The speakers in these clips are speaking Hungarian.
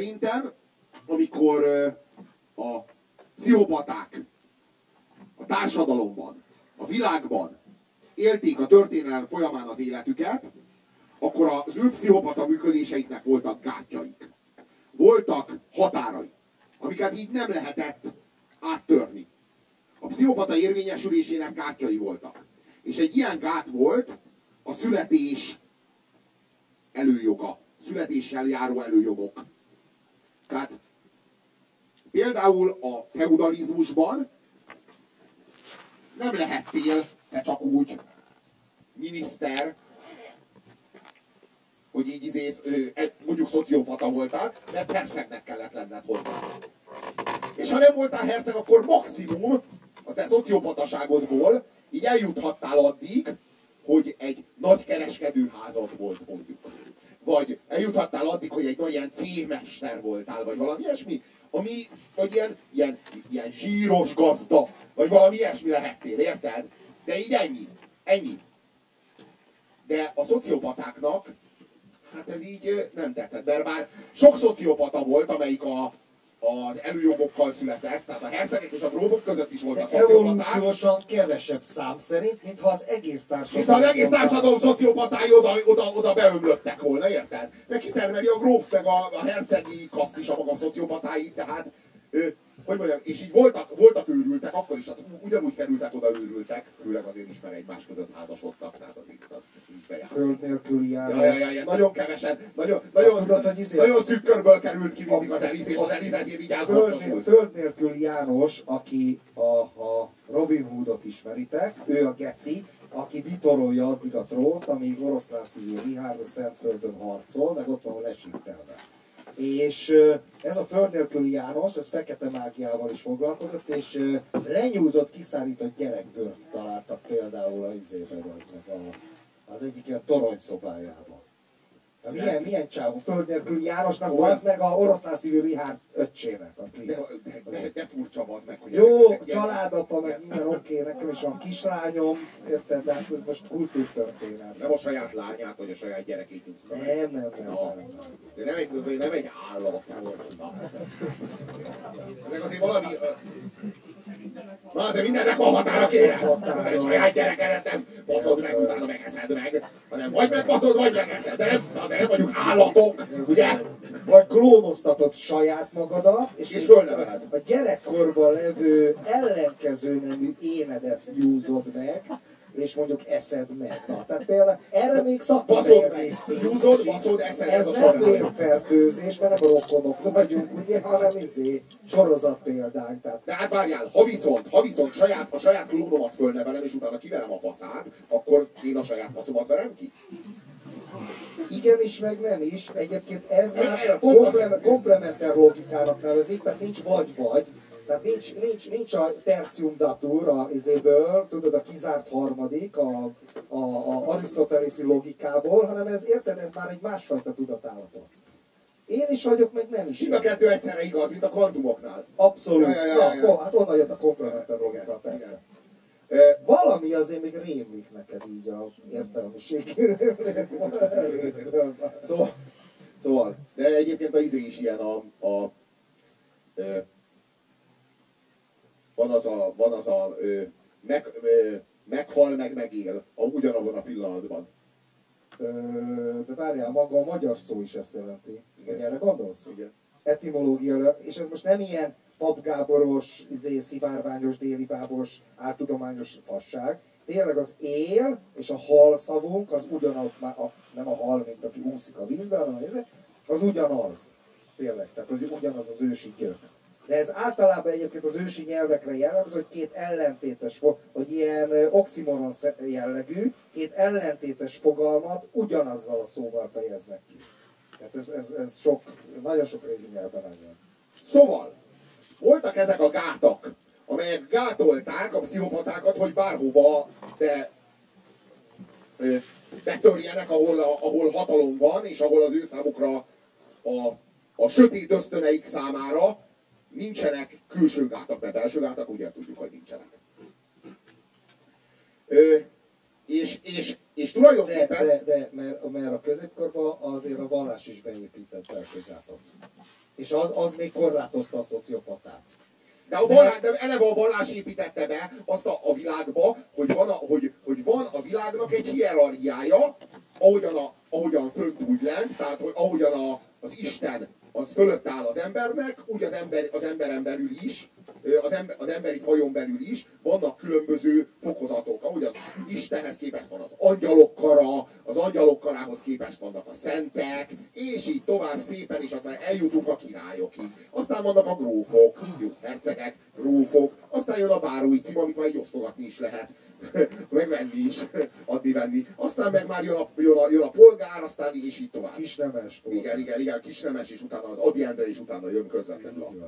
Szerintem, amikor a pszichopaták a társadalomban, a világban élték a történelem folyamán az életüket, akkor az ő pszichopata működéseiknek voltak gátjaik. Voltak határai, amiket így nem lehetett áttörni. A pszichopata érvényesülésének gátjai voltak. És egy ilyen gát volt a születés előjoga, születéssel járó előjogok. Tehát például a feudalizmusban nem lehettél te csak úgy miniszter, hogy így mondjuk szociopata voltál, mert hercegnek kellett lenned hozzá. És ha nem voltál herceg, akkor maximum a te szociopataságodból így eljuthattál addig, hogy egy nagy kereskedőházad volt mondjuk. Vagy eljuthattál addig, hogy egy nagy ilyen cégmester voltál, vagy valami ilyesmi, ami, vagy ilyen zsíros gazda, vagy valami ilyesmi lehettél, érted? De így ennyi. De a szociopatáknak, hát ez így nem tetszett, mert bár sok szociopata volt, amelyik az előjogokkal született, tehát a hercegek és a grófok között is voltak szociopaták. Evolúciósan kevesebb szám szerint, mintha az egész társadalom... Mintha az egész társadalom szociopatái oda beömlöttek volna, érted? Mert kitermeli a gróf meg a hercegi kaszt is a maga szociopatáit, tehát... hogy mondjam, és így voltak őrültek, akkor is, ugyanúgy kerültek oda őrültek, főleg azért is, mert egymás között házasodtak, tehát az így bejátszott. Föld nélküli járás. Ja, nagyon kevesen, nagyon szűk körből került ki mindig az elit, és az elit ezért így átborcsosult. Föld nélküli János, aki a Robin Hoodot ismeritek, ő a geci, aki bitorolja addig a trónt, amíg oroszlán szívű Richárd a Szentföldön harcol, meg ott van lesítelve. És ez a föld nélküli János, ez fekete mágiával is foglalkozott, és lenyúzott, kiszárított gyerekbőrt találtak például az egyik ilyen toronyszobájában. Milyen csávó? Föld nélküli Jánosnak, az meg a oroszlán szívű Richárd öccsének. De furcsa az meg, hogy... Jó, családapa, meg minden oké, nekem is van kislányom, érted, de hát ez most kultúrtörténet. Nem a saját lányát, vagy a saját gyerekét nyúzta. Nem. Nem egy állat volt. Ezek azért valami... Na, azért mindennek van határa, kérem! A saját gyerekedet nem baszod meg, utána megeszed meg, hanem vagy megbaszod, vagy megeszed, de nem vagyunk állatok, ugye? Vagy klónoztatod saját magadat, és fölneveled. A gyerekkorban levő ellenkező nemű énedet nyúzod meg, és mondjuk eszed meg. Na, tehát például erre még szakmaérzés nyúzod, baszod, eszed. Ez nem vérfertőzés, mert nem rokonok vagyunk, ugye, hanem sorozat példánk. Tehát. De hát várjál, ha viszont a saját klónomat fölnevelem, és utána kiverem a faszát, akkor én a saját faszomat verem ki? Igenis, meg nem is. Egyébként ez már komplementer logikának nevezik, tehát nincs vagy-vagy. Tehát nincs a tertium datur a izéből, tudod, a kizárt harmadik, a arisztotelészi logikából, hanem ez, érted, ez már egy másfajta tudatállatot. Én is vagyok, meg nem is. Mind a kettő egyszerre igaz, mint a kvantumoknál. Abszolút. Hát onnan jött a komplementer logika, persze. Valami azért még rémlik neked így a értelmiségéről. Szóval, de egyébként az is ilyen van az a meghal, meg megél ugyanabban a pillanatban. De várjál, maga a magyar szó is ezt jelenti. Vagy erre gondolsz? Igen. Etimológia, és ez most nem ilyen papgáboros, szivárványos, délibábos, áltudományos fasság. Tényleg az él és a hal szavunk, az ugyanaz, nem a hal, mint aki úszik a vízbe, hanem az ugyanaz. Tényleg, tehát az ugyanaz az ősi gyök. De ez általában egyébként az ősi nyelvekre jellemző, hogy két ellentétes, hogy ilyen oximoron jellegű, két ellentétes fogalmat ugyanazzal a szóval fejeznek ki. Tehát ez nagyon sok régi nyelvben van. Szóval, voltak ezek a gátak, amelyek gátolták a pszichopatákat, hogy bárhova betörjenek, ahol hatalom van, és ahol az ő számukra a sötét ösztöneik számára nincsenek külső gátak, mert belső gátak ugye tudjuk, hogy nincsenek. És tulajdonképpen... Mert a középkorban azért a vallás is beépített belső gátot. És az még korlátozta a szociopatát. De eleve a vallás építette be azt a világba, hogy van a világnak egy hierarchiája, ahogyan fönt úgy lent, tehát ahogyan az Isten az fölött áll az embernek, úgy az emberen belül is, az emberi fajon belül is vannak különböző fokozatok, ahogy az Istenhez képest van az angyalok kara, az angyalok karához képest vannak a szentek, és így tovább szépen, és aztán eljutunk a királyokig. Aztán vannak a grófok, jó, hercegek, grófok, aztán jön a bárói cím, amit már így osztogatni is lehet, megvenni is, adni-venni. Aztán meg már jön a polgár, aztán és így tovább. Kisnemes. Igen, kisnemes, és utána az Adi Endre, és utána jön közvetlenül a...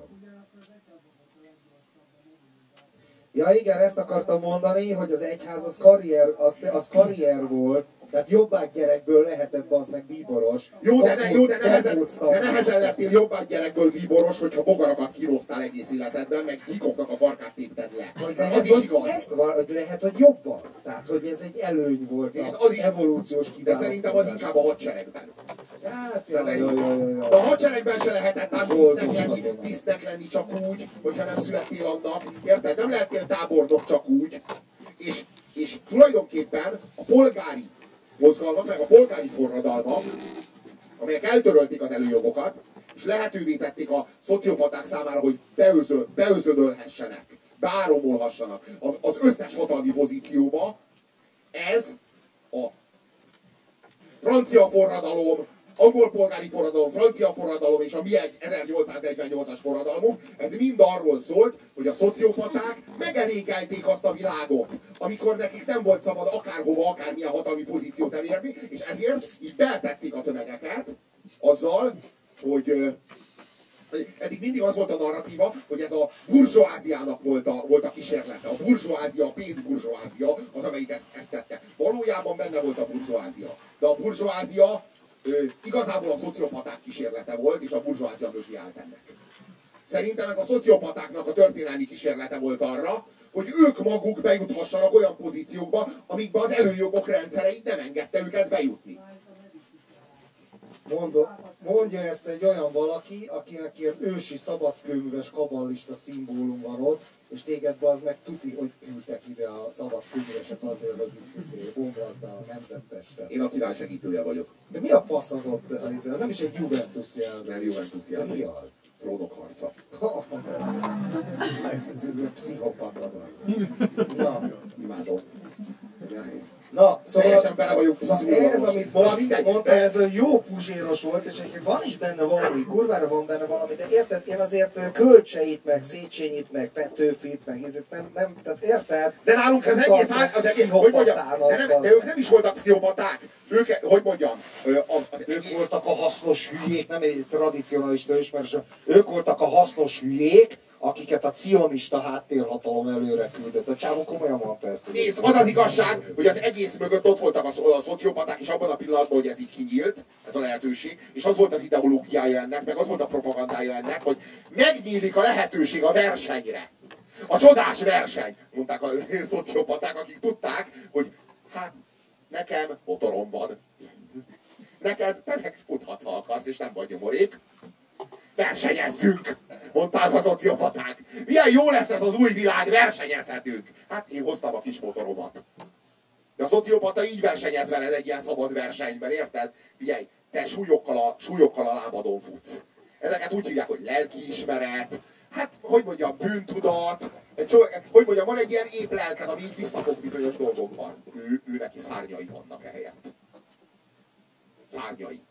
Ja igen, ezt akartam mondani, hogy az egyház az karrier volt, tehát jobbák gyerekből lehetett az meg bíboros. De nehezen lettél jobbák gyerekből bíboros, hogyha bogarakat kiroztál egész életedben, meg hikoknak a farkát tépted le. Az is igaz. Lehet, hogy jobban. Tehát, hogy ez egy előny volt az evolúciós kiválasztás. De szerintem az inkább a hadseregben. Hát, de a hadseregben se lehetett ám tisztnek lenni csak úgy, hogyha nem születtél annak. Érted? Nem lehettél tábornok csak úgy. És tulajdonképpen a polgári mozgalmak, meg a polgári forradalmak, amelyek eltörölték az előjogokat, és lehetővé tették a szociopaták számára, hogy beözönölhessenek, beáramolhassanak az összes hatalmi pozícióba. Ez a francia forradalom, angol polgári forradalom, francia forradalom és a mi 1848-as forradalmunk, ez mind arról szólt, hogy a szociopaták megelégelték azt a világot, amikor nekik nem volt szabad akárhova, akármilyen hatalmi pozíciót elérni, és ezért így beltették a tömegeket azzal, hogy eddig mindig az volt a narratíva, hogy ez a burzsóáziának volt a kísérlete. A burzsóázia, a pénzburzsóázia az, amelyik ezt tette. Valójában benne volt a burzsóázia. De a burzsóázia igazából a szociopaták kísérlete volt, és a burzsóázia mögé állt ennek. Szerintem ez a szociopatáknak a történelmi kísérlete volt arra, hogy ők maguk bejuthassanak olyan pozíciókba, amikbe az előjogok rendszereit nem engedte őket bejutni. Mondja ezt egy olyan valaki, akinek ilyen ősi szabadkőműves kabbalista szimbólum van ott, és téged be az meg tuti, hogy küldtek ide a szabadkőműveset azért, hogy bombazd a nemzettestet. Én a király segítője vagyok. De mi a fasz az ott? Az nem is egy Juventus jelző. Nem Juventus jelző. De mi az? Trónok harca. Ez egy pszichopata. Na. Imádom. Na, szóval bele vagyok ez, amit most mondta, ez jó puzséros volt, és egyébként van is benne valami, kurvára van benne valami, de érted, én azért Kölcseit, meg Széchenyit, meg Petőfit, meg ezért nem, tehát érted? De nálunk az egész, hogy mondjam, de ők nem is voltak pszichopaták. Ők, hogy mondjam, ők voltak a hasznos hülyék, nem egy tradicionalista ismerős, ők voltak a hasznos hülyék, akiket a cionista háttérhatalom előre küldött. A csávó komolyan mondta ezt. Nézd, az az igazság, hogy az egész mögött ott voltak a szociopaták, és abban a pillanatban, hogy ez így kinyílt, ez a lehetőség, és az volt az ideológiája ennek, meg az volt a propagandája ennek, hogy megnyílik a lehetőség a versenyre. A csodás verseny, mondták a szociopaták, akik tudták, hogy hát nekem motorom van. Neked te megfuthatsz, ha akarsz, és nem vagy nyomorék. Versenyezzünk, mondták a szociopaták. Milyen jó lesz ez az új világ, versenyezhetünk. Hát én hoztam a kis motoromat. De a szociopata így versenyez veled egy ilyen szabad versenyben, érted? Figyelj, te súlyokkal a lábadon futsz. Ezeket úgy hívják, hogy lelkiismeret, hát, hogy mondjam, bűntudat, hogy mondjam, van egy ilyen épp lelked, ami így visszafog bizonyos dolgokban. Ő neki szárnyai vannak ehelyett. Szárnyai.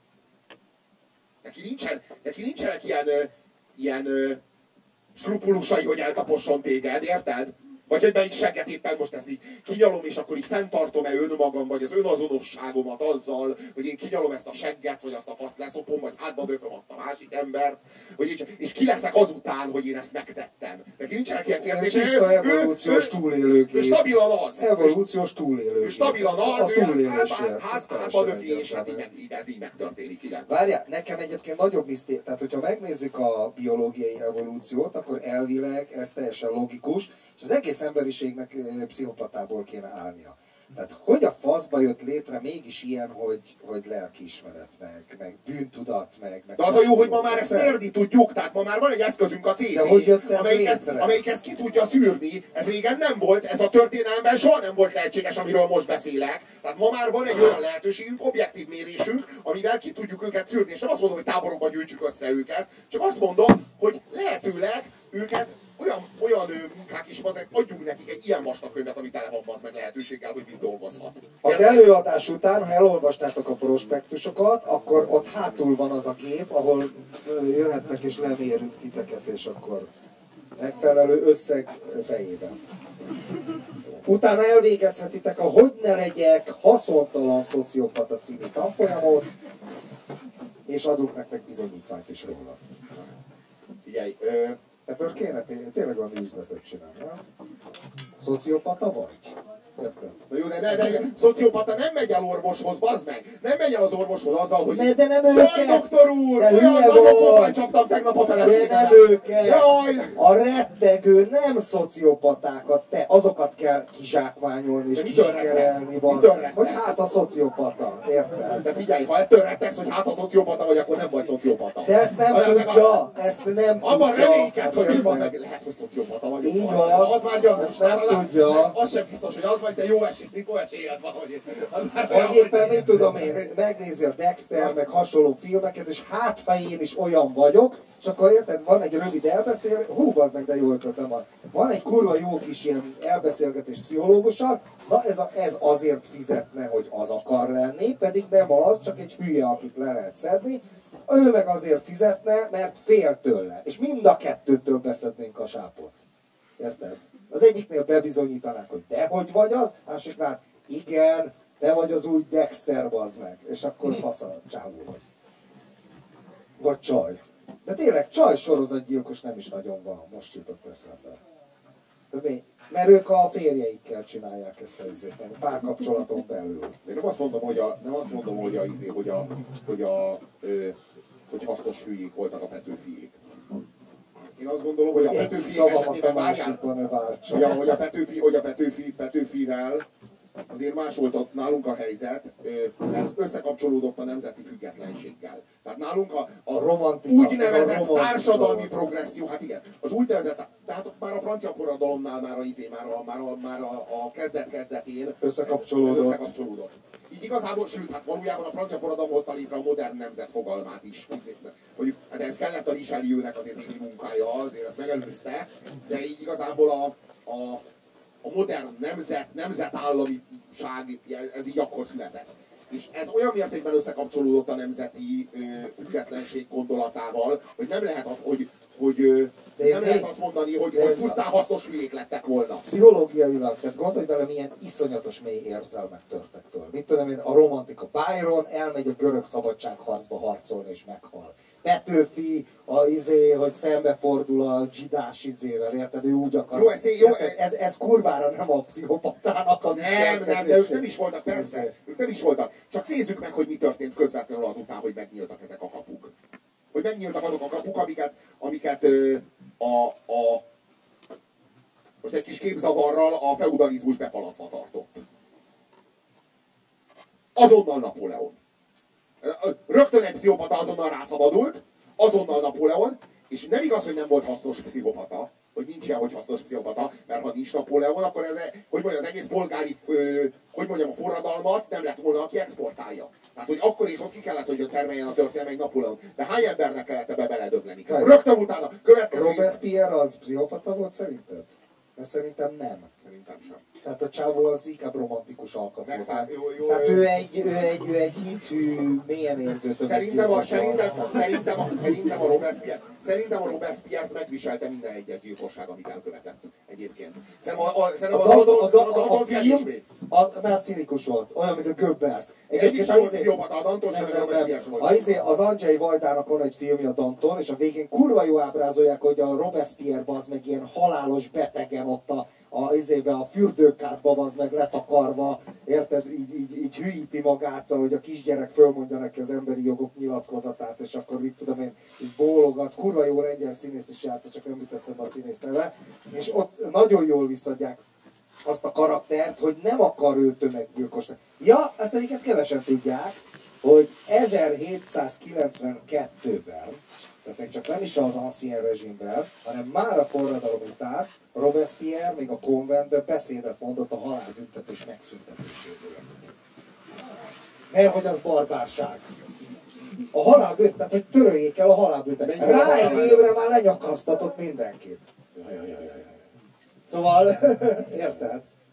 Neki nincsenek ilyen skrupulusai, hogy eltaposson téged, érted? Vagy hogy melyik segget éppen most ezt így kinyalom, és akkor így fenntartom-e önmagam, vagy az önazonosságomat azzal, hogy én kinyalom ezt a segget, vagy azt a faszt leszopom, vagy hátba döföm azt a másik embert, és ki leszek azután, hogy én ezt megtettem. Neki nincsenek ilyen kérdések. Tiszta evolúciós túlélőkép. Ő stabilan az. Evolúciós túlélőkép. Ő stabilan az, a túlélésért. hátba döfi, és hát ez így megtörténik, igen. Várjál, nekem egyébként nagyobb miszték, tehát hogyha megnézzük a biológiai evolúciót, akkor elvileg ez teljesen logikus, és az egész emberiségnek pszichopatából kéne állnia. Tehát hogy a faszba jött létre mégis ilyen, hogy lelkiismeret, meg bűntudat, meg... De az a jó, hogy ma már ezt mérni tudjuk, tehát ma már van egy eszközünk, a CD, amelyik ezt ki tudja szűrni. Ez régen nem volt, ez a történelemben soha nem volt lehetséges, amiről most beszélek. Tehát ma már van egy olyan lehetőségünk, objektív mérésünk, amivel ki tudjuk őket szűrni. És nem azt mondom, hogy táborokba gyűjtsük össze őket, csak azt mondom, hogy lehetőleg őket olyan munkák is, azek adjunk nekik egy ilyen vastag könyvet, ami tele van meg lehetőséggel, hogy mit dolgozhat. Az előadás után, ha elolvastátok a prospektusokat, akkor ott hátul van az a gép, ahol jöhetnek és lemérünk titeket, és akkor megfelelő összeg fejében. Utána elvégezhetitek a Hogy ne legyek haszontalan szociopata című tanfolyamot, és adunk nektek bizonyítványt is róla. Figyelj, ebből kéne tényleg valami üzletet csinálni, nem? Szociopata vagy? Értem. Na jó, de szociopata nem megy el orvoshoz, bazd meg! Nem megy el az orvoshoz azzal, hogy... De nem őket! Jaj, doktor úr! Olyan nagyon pofán csaptam tegnap a feleségemet! De nem őket! Jaj! A rettegő nem szociopatákat, te azokat kell kizsákmányolni és kizsikerelni, hogy hát a szociopata, érted? De figyelj, ha ettől rettegsz, hogy hát a szociopata vagy, akkor nem vagy szociopata. De ezt nem tudja, ezt nem tudja. Abban reménykedsz, hogy én bazeg, lehet, hogy szociopata vagyok. Így van, az már gyanús. ezt nem tudja. Az sem biztos, hogy az vagy, de jó esély, mikor esélyed van, hogy... Vagy éppen, mit tudom én, megnézi a Dexter, meg hasonló filmeket, és hát, ha én is olyan vagyok, és akkor érted, van egy rövid elbeszélgetés, hú, meg, de jó ötletem van. Van egy kurva jó kis ilyen elbeszélgetés pszichológussal, na ez azért fizetne, hogy az akar lenni, pedig nem az, csak egy hülye, akit le lehet szedni. Ő meg azért fizetne, mert fél tőle. És mind a kettőtől beszednénk a sápot. Érted? Az egyiknél bebizonyítanák, hogy dehogy vagy az, másiknál igen, te vagy az új Dexter, bazd meg. És akkor fasz a csávó vagy. Vagy csaj. De tényleg csaj sorozatgyilkos nem is nagyon van, most jutott eszembe. De mi? Mert ők a férjeikkel csinálják ezt a izét, a párkapcsolaton belül. Én nem azt mondom, hogy hasznos hülyék voltak a Petőfiék. Én azt gondolom, hogy a Petőfiék esetében hogy a Petőfivel azért más volt nálunk a helyzet, mert összekapcsolódott a nemzeti függetlenséggel. Tehát nálunk a úgynevezett társadalmi progresszió, hát igen, az úgynevezett, tehát már a francia forradalomnál már a kezdet-kezdetén összekapcsolódott. Így igazából, sőt, hát valójában a francia forradalom hozta létre a modern nemzet fogalmát is. Mondjuk, hát ez kellett a Richelieu-nek azért némi munkája, azért ezt megelőzte, de így igazából a modern nemzetállamiság, ez így akkor született. És ez olyan mértékben összekapcsolódott a nemzeti függetlenség gondolatával, hogy nem lehet azt mondani, hogy pusztán hasznos hülyék lettek volna. Pszichológiailag, tehát gondolj bele, milyen iszonyatos mély érzelmek törtek föl. Mit tudom én, a romantika Byron elmegy a görög szabadságharcba harcolni és meghal. Petőfi, hogy szembefordul a zsidás izével, érted? Ő úgy akar. Ez kurvára nem a pszichopatának a Nem, de ők nem is voltak, persze. Ők nem is voltak. Csak nézzük meg, hogy mi történt közvetlenül azután, hogy megnyíltak ezek a kapuk. Hogy megnyíltak azok a kapuk, amiket most egy kis képzavarral a feudalizmus befalazva tartott. Azonnal Napóleon. Rögtön egy pszichopata azonnal rászabadult, azonnal Napóleon, és nem igaz, hogy nem volt hasznos pszichopata, hogy nincs ilyen, hogy hasznos pszichopata, mert ha nincs Napóleon, akkor az egész polgári, a forradalmat nem lett volna, aki exportálja. Tehát, hogy akkor is ott ki kellett, hogy termeljen a történelme egy Napóleon. De hány embernek kellett ebbe beledögleni? Rögtön utána, következő... Robespierre az pszichopata volt szerinted? Mert szerintem nem. Szerintem sem. Tehát a csávó az inkább romantikus alkat volt. Tehát ő egy hithű, mélyen érző Szerintem a Robespierre-t megviselte minden egyes gyilkosság, amit elkövetett egyébként. Mert színikus volt, olyan, mint a Goebbels. Egyik sem volt pszichopata, a Danton sem, meg a Robespierre sem volt. Az Andrzej Vajdának van egy filmje, a Danton, és a végén kurva jó ábrázolják, hogy a Robespierre az meg ilyen halálos betegen ott a fürdőkádban az meg letakarva, érted, így hülyíti magát, hogy a kisgyerek fölmondja neki az emberi jogok nyilatkozatát, és akkor mit tudom én, így bólogat, kurva jó lengyel színész is játsza, csak nem jut eszembe a színész neve, és ott nagyon jól visszadják. azt a karaktert, hogy nem akar ő tömeggyilkosnak. Ja, azt egyiket kevesen tudják, hogy 1792-ben, tehát még csak nem is az ancien rezsimben, hanem már a forradalom után Robespierre még a konventben beszédet mondott a halálbüntetés megszüntetéséről. Mert hogy az barbárság. A halálbüntetés, tehát hogy töröljék el a halálbüntetést. Rá egy évre már lenyakasztatott mindenkit. Szóval, érted?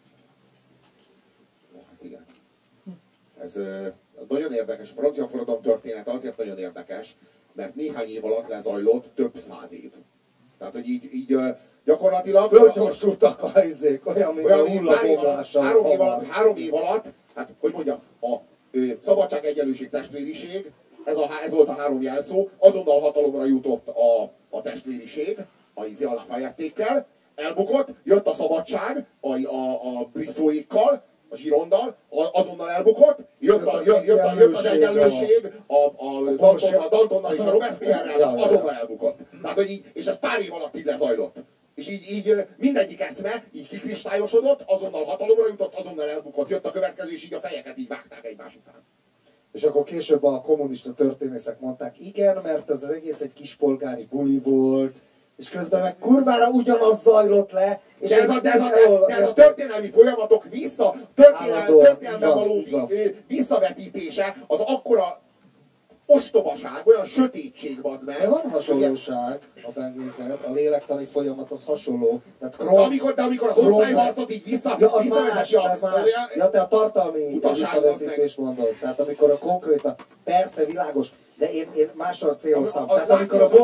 Hát igen. Ez nagyon érdekes. A francia forradalom története azért nagyon érdekes, mert néhány év alatt lezajlott több száz év. Tehát, hogy így gyakorlatilag... Fölgyorsultak a izék, olyan, mint a hullabomlással. 3 év alatt, hát hogy mondjam, a szabadság, egyenlőség, testvériség, ez volt a 3 jelszó, azonnal hatalomra jutott a testvériség, a Lafayette-ékkel, elbukott, jött a szabadság, a Brissot-ékkal, a Girondal, azonnal elbukott, jött az egyenlőség, a Dantonnal és a Robespierrel, azonnal elbukott. Tehát, hogy így, és ez pár év alatt így lezajlott. És így mindegyik eszme így kikristályosodott, azonnal hatalomra jutott, azonnal elbukott, jött a következő, és így a fejeket így vágták egymás után. És akkor később a kommunista történészek mondták, igen, mert az egész egy kispolgári buli volt, és közben meg kurvára ugyanaz zajlott le. És de ez a történelmi folyamatok történelme való visszavetítése az akkora ostobaság, olyan sötétség, bazd meg. De van hasonlóság, ha megnézed, a lélektani folyamat az hasonló. Tehát de amikor az osztályharcot így visszavezeti Ja, te a tartalmi visszavezetést mondod. Tehát amikor a konkrétan, persze világos, de én mással céloztam. Tehát amikor a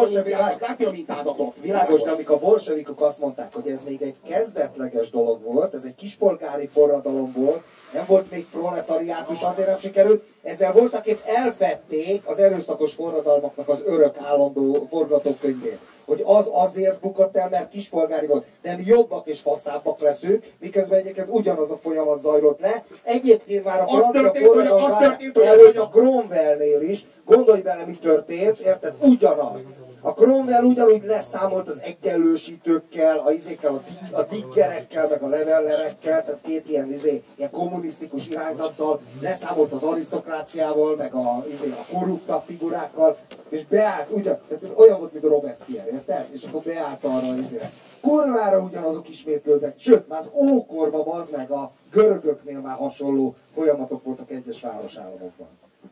bolsevikok azt mondták, hogy ez még egy kezdetleges dolog volt, ez egy kispolgári forradalom volt, nem volt még proletariátus, azért nem sikerült. Ezzel voltak épp elfedték az erőszakos forradalmaknak az örök állandó forgatókönyvét. Hogy az azért bukott el, mert kispolgári volt. Nem jobbak és faszábbak leszünk, miközben egyébként ugyanaz a folyamat zajlott le. Egyébként már a francia forradalom előtt a Cromwellnél is, gondolj bele, mi történt, érted? Ugyanaz. A Cromwell ugyanúgy leszámolt az egyenlősítőkkel, a diggerekkel, meg a levellerekkel, tehát két ilyen kommunisztikus irányzattal, leszámolt az arisztokráciával, meg a korruptabb figurákkal, és beállt, tehát olyan volt, mint a Robespierre, érted? És akkor beállt arra az kurvára ugyanazok ismétlődnek, sőt, már az ókorban az meg a görögöknél már hasonló folyamatok voltak egyes városállamokban.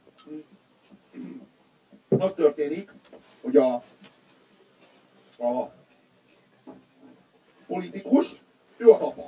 Az történik, hogy a politikus, ő az apa.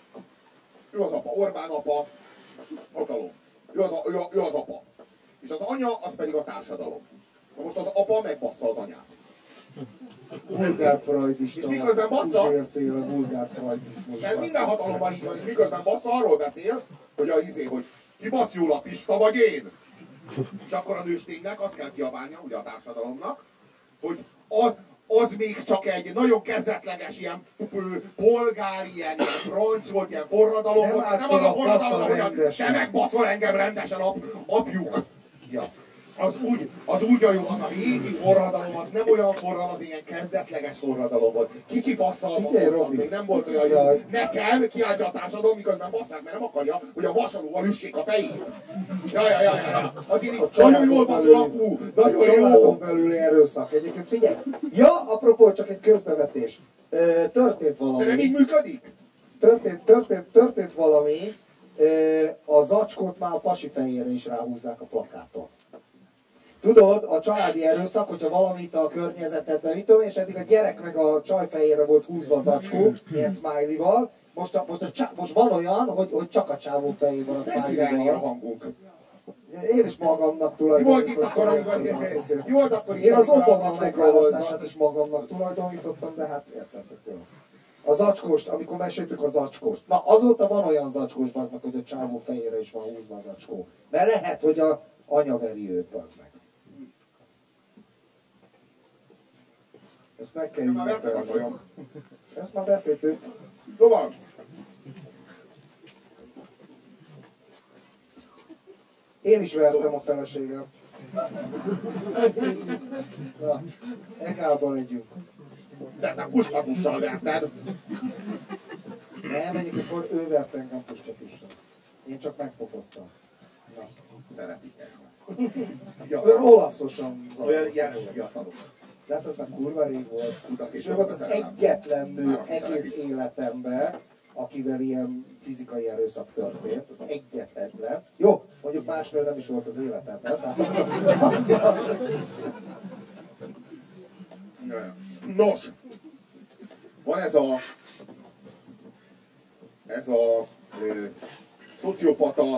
Orbán apa, hatalom. Ő az apa. És az anya, az pedig a társadalom. Na most az apa megbassza az anyát. Vulgárfreudista. És miközben bassza, vulgárfreudizmus. minden hatalomban így van, és miközben bassza, arról beszél, hogy hogy ki basz jól, a Pista vagy én? És akkor a nősténynek azt kell kiabálnia, ugye a társadalomnak, hogy az még csak egy nagyon kezdetleges ilyen polgári, ilyen roncs volt, ilyen forradalom volt. Nem az a forradalom, hogy te megbaszol engem rendesen, apjuk. Ja. Az úgy a jó, az a régi forradalom, az nem olyan forradalom, az ilyen kezdetleges forradalom volt. Kicsi passzalmak voltak, még nem volt olyan jó. Nekem kiállja a társadalom, miközben basszák, mert nem akarja, hogy a vasalóval üssék a fejét. Ja. Azért így nagyon jól baszol, apu, nagyon jó. Családon belüli erőszak. Egyébként figyelj, apropó, csak egy közbevetés. Történt valami. De nem így működik? Történt valami, a zacskót már a pasi fejére is ráhúzzák a plakáton. Tudod, a családi erőszak, hogyha valamit a környezetedben, mit tudom, és eddig a gyerek meg a csaj fejére volt húzva a zacskó, ilyen smiley-val, most van olyan, hogy csak a csávó fején van a smiley-val. A hangunk. Én is magamnak tulajdonítom. Én az Obama megválasztását is magamnak tulajdonítottam, de hát értettek. A zacskóst, amikor meséltük a zacskóst. Na azóta van olyan zacskós, bazd meg, hogy a csávó fejére is van húzva a zacskó. Mert lehet, hogy a anya veri őt, bazd meg. Ezt meg kell ünnepelni. Ezt már beszéltük. Szóval. Én is vertem a feleségem. Na, Egálban legyünk. De te puskabussal verted. Nem, egyébként akkor ő vert engem pustatűsön. Én csak megpofoztam. Na. Szeretik. Ő olaszosan Olyan ilyen fiatalok. de hát az már kurva rég volt. Tudasz, És ő volt az egyetlen nő Már egész szeretik. életemben, akivel ilyen fizikai erőszak történt. Az egyetlen. Jó, mondjuk más nő nem is volt az életemben. Tehát Nos, van ez a szociopata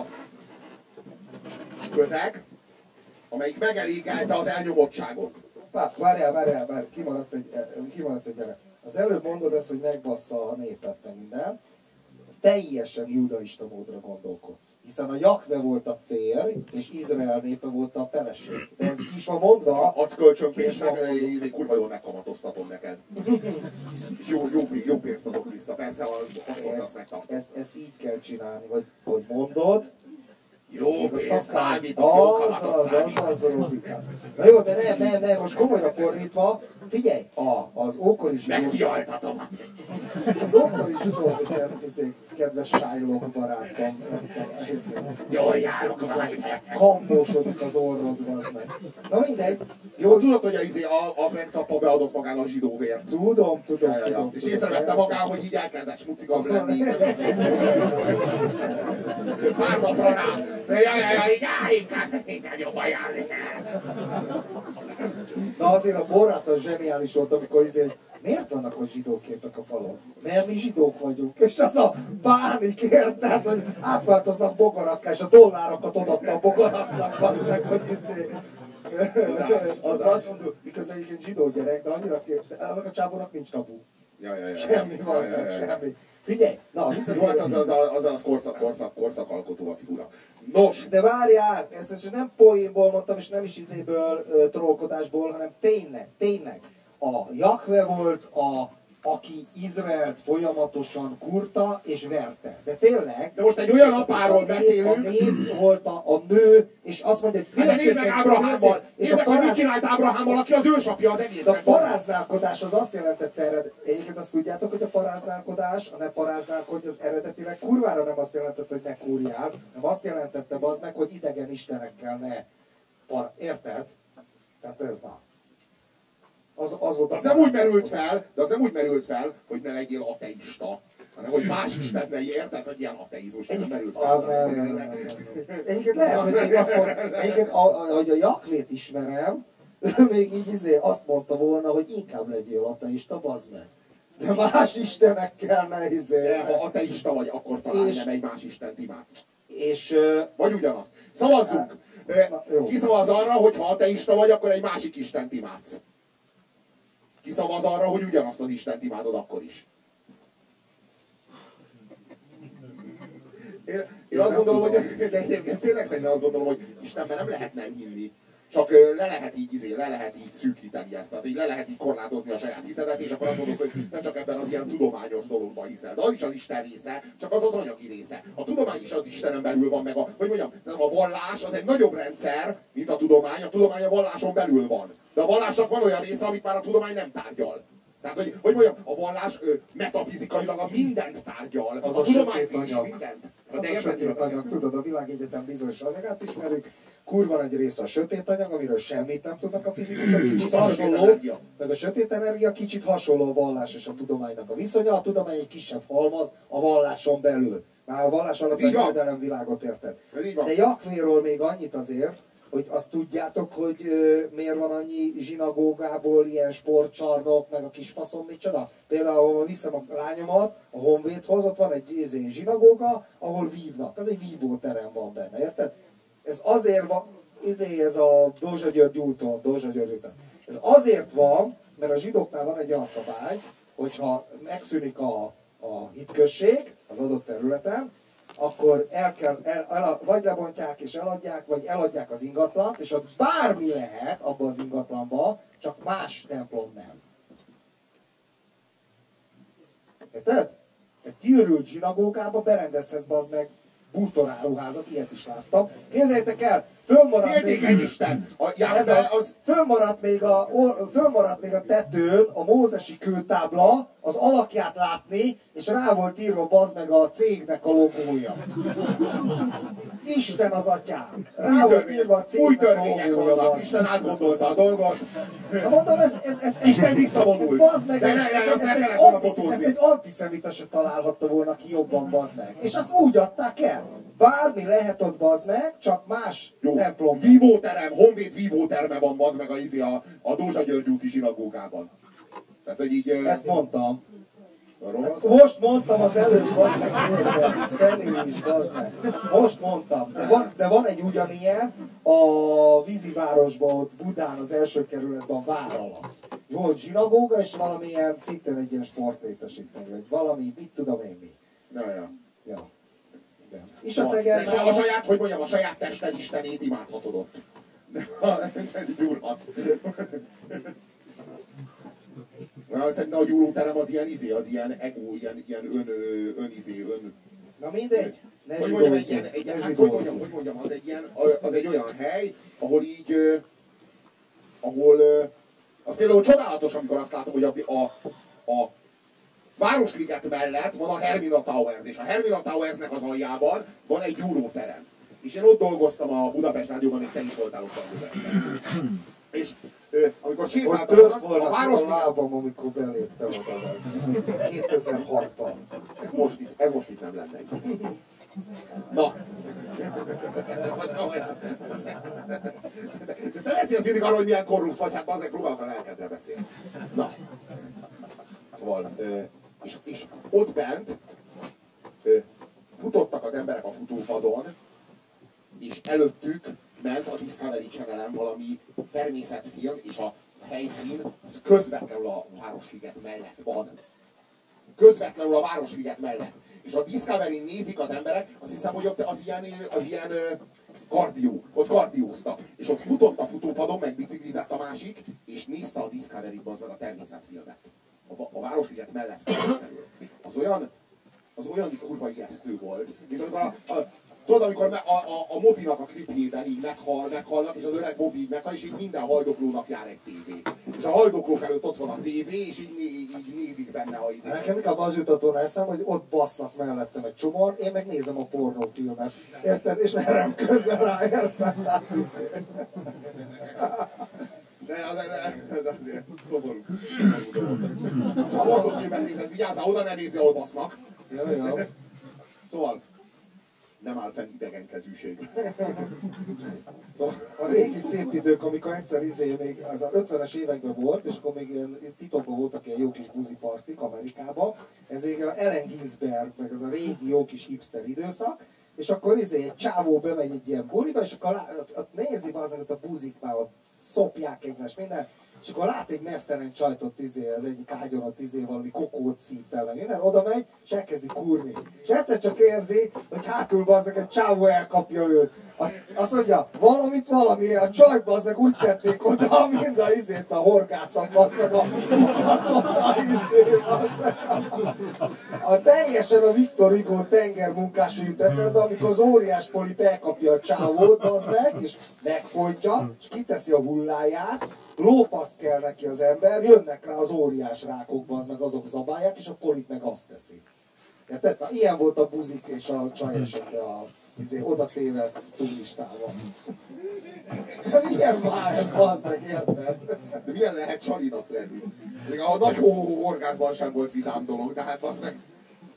közeg, amelyik megelégelte az elnyomottságot. Várjál, kimaradt egy gyerek. Az előbb mondod ezt, hogy megbassza a népet, te minden. Teljesen judaista módra gondolkodsz. Hiszen a Jakve volt a férj, és Izrael népe volt a feleség. De ez is van mondva. Adsz kölcsönpénzt, meg kurva jól megkamatoztatom neked. És jó pénzt adok vissza, persze, ha azt megtartom. Ezt így kell csinálni, hogy mondod. Jó pénzt számítok, jó kamatot számítok. Na jó, de nem, most komolyra fordítva, figyelj, az ókori zsidó... Megfialtatom. Az ókori zsidó, kedves Shylock barátom, Jól járok majd. kampósodik az orrod, az meg. Na mindegy, jó, Tudod, hogy a Frank Zappa beadott magának zsidó vért. tudom. És észrevette magán, hogy így elkezdett smucigabb lenni. Pár napra rá. Inkább jobban járni. Na azért a Borát az zseniális volt, amikor miért vannak a zsidóképek a falon? Mert mi zsidók vagyunk. És az a bánik érted, hogy átváltoznak bogarakká, és a dollárokat odaadta a bogaraknak, az meg, hogy az nagyon durva, miközben egyébként zsidó gyerek, de annyira annak a csábónak nincs tabu. Semmi van, semmi. Figyelj, na, Volt az korszakalkotó a figura. Nos! De várjál, ezt nem poénból mondtam, és nem is izéből, trollkodásból, hanem tényleg. A Jakve volt, aki Izraelt folyamatosan kurta és verte. De tényleg... De most egy olyan apáról beszélünk... A nép volt a nő, és azt mondja, hogy... Hát de nézd meg Ábrahámmal! Nézd meg, hogy mit csinált Ábrahámmal, aki az ősapja az egésznek. A paráználkodás az azt jelentette egyébként azt tudjátok, hogy a paráználkodás, a ne paráználkodj, az eredetileg kurvára nem azt jelentette, hogy ne kurjál, hanem azt jelentette az meg, hogy idegen istenekkel ne... Érted? Tehát ez már. Az volt az nem úgy merült fel, hogy ne legyél ateista, hanem hogy más Isten ne érted, hogy ilyen ateizmus nem merült fel. Egyébként lehet, hogy még azt mondta, hogy a Jakvét ismerem, még így azt mondta volna, hogy inkább legyél ateista, bazd meg. De más istenekkel ne De ha ateista vagy, akkor talán nem egy más Istent imádsz. Vagy ugyanazt. Szavazzunk! Ki szavaz arra, hogy ha ateista vagy, akkor egy másik Istent imádsz? Ki szavaz arra, hogy ugyanazt az Istent imádod akkor is? Én azt gondolom, hogy én tényleg szerintem azt gondolom, hogy Istenben nem lehet nem hinni. Csak le lehet így szűkíteni ezt, tehát így le lehet így korlátozni a saját hitedet, és akkor azt mondod, hogy nem csak ebben az ilyen tudományos dologban hiszel, de az is az Isten része, csak az az anyagi része. A tudomány is az Istenen belül van, meg a vallás az egy nagyobb rendszer, mint a tudomány a valláson belül van. De a vallásnak van olyan része, amit már a tudomány nem tárgyal. Tehát, hogy mondjam, a vallás metafizikailag a mindent tárgyal, az a tudomány is mindent. Az a sötét anyag, tudod, a világegyetem bizonyos anyagát ismerjük, kurva nagy része a sötét anyag, amiről semmit nem tudnak a fizikusok, kicsit hasonló, meg a sötét energia kicsit hasonló a vallás és a tudománynak a viszonya, a tudomány egy kisebb halmaz a valláson belül. Már a vallás alatt a jövedelem világot érted. De Jakvéról még annyit azért, hogy azt tudjátok, hogy miért van annyi zsinagógából ilyen sportcsarnok, meg a kis faszom micsoda? Például, ahol viszem a lányomat a Honvédhoz, ott van egy zsinagóga, ahol vívnak. Ez egy vívóterem van benne, érted? Ez azért van, ez a Dózsa György úton, Ez azért van, mert a zsidóknál van egy olyan szabály, hogyha megszűnik a hitközség az adott területen, akkor vagy lebontják és eladják, vagy eladják az ingatlant, és ott bármi lehet abban az ingatlanban, csak más templom nem. Érted? Egy kiürült zsinagógába berendezhetsz, bazd meg, bútoráruházat, ilyet is láttam. Képzeljétek el, Féltékeny Isten! Fölmaradt még a tetőn a mózesi kőtábla, az alakját látni, és rá volt írva bazd meg a cégnek a logója. Isten az atyám! Rá volt írva a új cégnek a törvények logója. vannak, Isten átgondolta a dolgot. Na mondom, Isten visszavonult. bazd meg, De azt le kellett volna fotózni. ezt egy antiszemita se találhatta volna ki jobban, bazd meg. És azt úgy adták el. Bármi lehet ott, bazd meg, csak más templom. Vívóterem, Honvéd vívóterme van, bazd meg a Dózsa György úti zsinagógában. Tehát, hogy így... Ezt mondtam. Most mondtam az előbb, bazd meg, személy is, bazd meg. Most mondtam. De van egy ugyanilyen a vízivárosban, ott Budán, az első kerületben, vár alatt. Volt zsinagóga, és valamilyen szintén egy ilyen sportlétesítmény, vagy valami, mit tudom én mi. Ja. És a saját, hogy mondjam, a saját tested istenét imádhatod ott. Gyúrhatsz. Szerintem a gyúróterem az ilyen ego, ilyen ön. Na mindegy. Hogy mondjam, az egy olyan hely, ahol így, az például csodálatos, amikor azt látom, hogy a Városliget mellett van a Hermina Towers, és a Hermina Towersnek az aljában van egy gyúróterem. És én ott dolgoztam a Budapest Rádióban, még te is voltál ott. És amikor sétáltam a Városliget... lábam, amikor beléptem oda, 2006-ban. Ez most itt nem lenne. Na. Te beszélsz mindig arról, hogy milyen korrupt vagy, hát azért próbálok a lelkedre beszélni. Na. Szóval, és ott bent futottak az emberek a futópadon, és előttük ment a Discovery Channel-en valami természetfilm, és a helyszín az közvetlenül a Városliget mellett van. Közvetlenül a Városliget mellett. És a Discovery-n nézik az emberek, azt hiszem, hogy ott az ilyen kardió, ott kardióztak. És ott futott a futópadon, meg biciklizett a másik, és nézte a Discovery-ban az meg a természetfilmet. A Városliget mellett. Az olyan kurva ijesztő volt, mint amikor tudod, amikor a Mobinak a klipjében így meghalnak, és az öreg Mobi így meghal, és így minden haldoklónak jár egy tévé. És a haldoklók előtt ott van a tévé, és így nézik benne a izét. Nekem inkább az jutott volna eszem, hogy ott basznak mellettem egy csomóan, én meg nézem a pornófilmet. Érted? És merem közben rá, érted? Tehát De azért szomorú. Ha a pornófilmet nézed, vigyázzál, oda ne nézzél, ahol basznak. Ja. Szóval nem áll fenn idegenkezűség. A régi szép idők, amikor egyszer még az a 50-es években volt, és akkor még ilyen titokban voltak ilyen jó kis buzipartik Amerikában, ez még a Allen Ginsberg, meg az a régi jó kis hipster időszak, és akkor egy csávó bemegy egy ilyen buliba, és akkor nézi azokat a buzik már ott szopják egymást, minden, és akkor lát egy mesztelen csajtot az egyik ágyon ott valami kokót szív fel, meg minden, oda megy, és elkezdi kurni. És egyszer csak érzi, hogy hátul bazdmeg egy csávó elkapja őt. Azt mondja, valami, a csajt bazdmeg úgy tették oda, mind a horgászat bazdmeg a kacot a teljesen a Victor Hugo tengermunkás jut eszembe, amikor az óriás polip elkapja a csávót bazdmeg, és megfojtja, és kiteszi a hulláját, lófaszt kell neki az ember, jönnek rá az óriás rákokban, az meg azok zabálják, és a polip meg azt teszi. Érted? Na, ilyen volt a buzik és a csaj esete a oda tévedt turistával. Milyen már ez, bazzeg, érted? De milyen lehet csalinak lenni? Még a nagy horgászban sem volt vidám dolog, de hát az meg...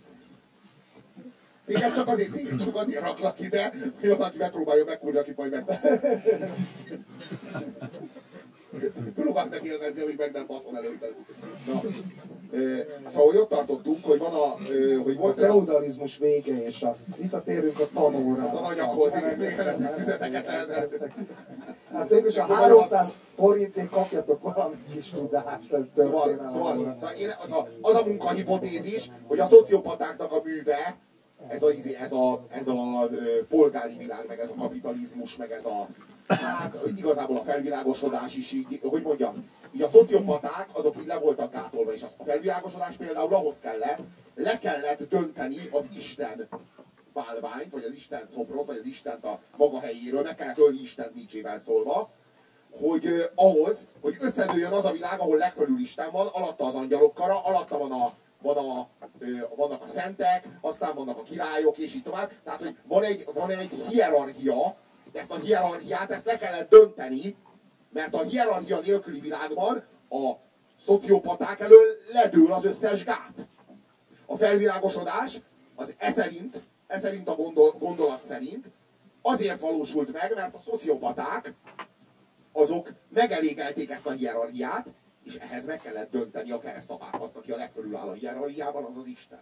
Téged csak azért raklak ide, hogy valaki megpróbálja megkúrni, akit majd megteszem. Próbáld meg élvezni, amíg meg nem baszol előtted. Na, szóval, hogy ott tartottunk, hogy van hogy volt a feudalizmus vége, és visszatérünk a tanóra. A anyaghoz, füzeteket elneveztek. Hát végülis a 300 forintért kapjatok valami kis tudást. Szóval az a munkahipotézis, hogy a szociopatáknak a műve, ez a polgári világ, meg ez a kapitalizmus, meg ez a hát igazából a felvilágosodás is így, hogy mondjam, így a szociopaták azok így le voltak gátolva, és a felvilágosodás például ahhoz kellett, le kellett dönteni az Isten bálványt, vagy az Isten szobrot, vagy az Istent a maga helyéről, meg kellett ölni Isten Nietzsével szólva, hogy ahhoz, hogy összedőjön az a világ, ahol legfölül Isten van, alatta az angyalok kara, alatta vannak a szentek, aztán vannak a királyok, és így tovább. Tehát, hogy van egy hierarchia, ezt a hierarchiát ezt le kellett dönteni, mert a hierarchia nélküli világban a szociopaták elől ledől az összes gát. A felvilágosodás az e szerint a gondolat szerint azért valósult meg, mert a szociopaták azok megelégelték ezt a hierarchiát, és ehhez meg kellett dönteni a keresztapát, azt, aki a legfölül áll a hierarchiában, az az Isten.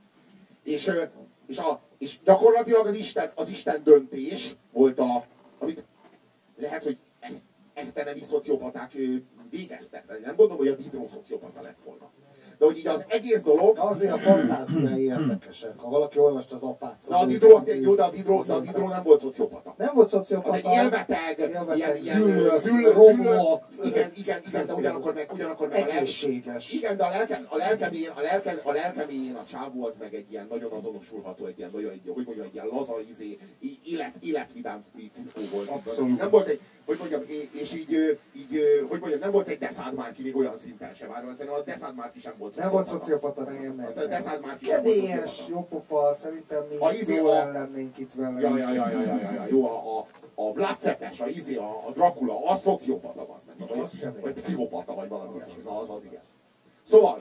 És gyakorlatilag az Isten döntés volt amit lehet, hogy echte szociopaták végeztek. Nem gondolom, hogy a Diderot szociopata lett volna. De hogy így az egész dolog... Azért a fantáziái érdekesek. Ha valaki olvasta az Apát. Na, a Diderot nem volt szociopata. Nem volt szociopata. Az egy élbeteg, ilyen romlott. Igen, de ugyanakkor meg egészséges. Igen, de a lelkeméjén a csávó az meg egy ilyen nagyon azonosulható, egy ilyen laza, életvidám fickó volt. Abszolút. Nem volt egy, és így, nem volt egy Deszád Márki még olyan szinten sem. Szerintem a Deszád Márki sem volt nem volt szociopata, nem. Kedélyes, jópofa, szerintem mi jól lennénk itt vele. Jó, a Vlad Cepes, a Dracula, az szociopata, vagy pszichopata, vagy valami ilyesmi. Na, az igen. Szóval,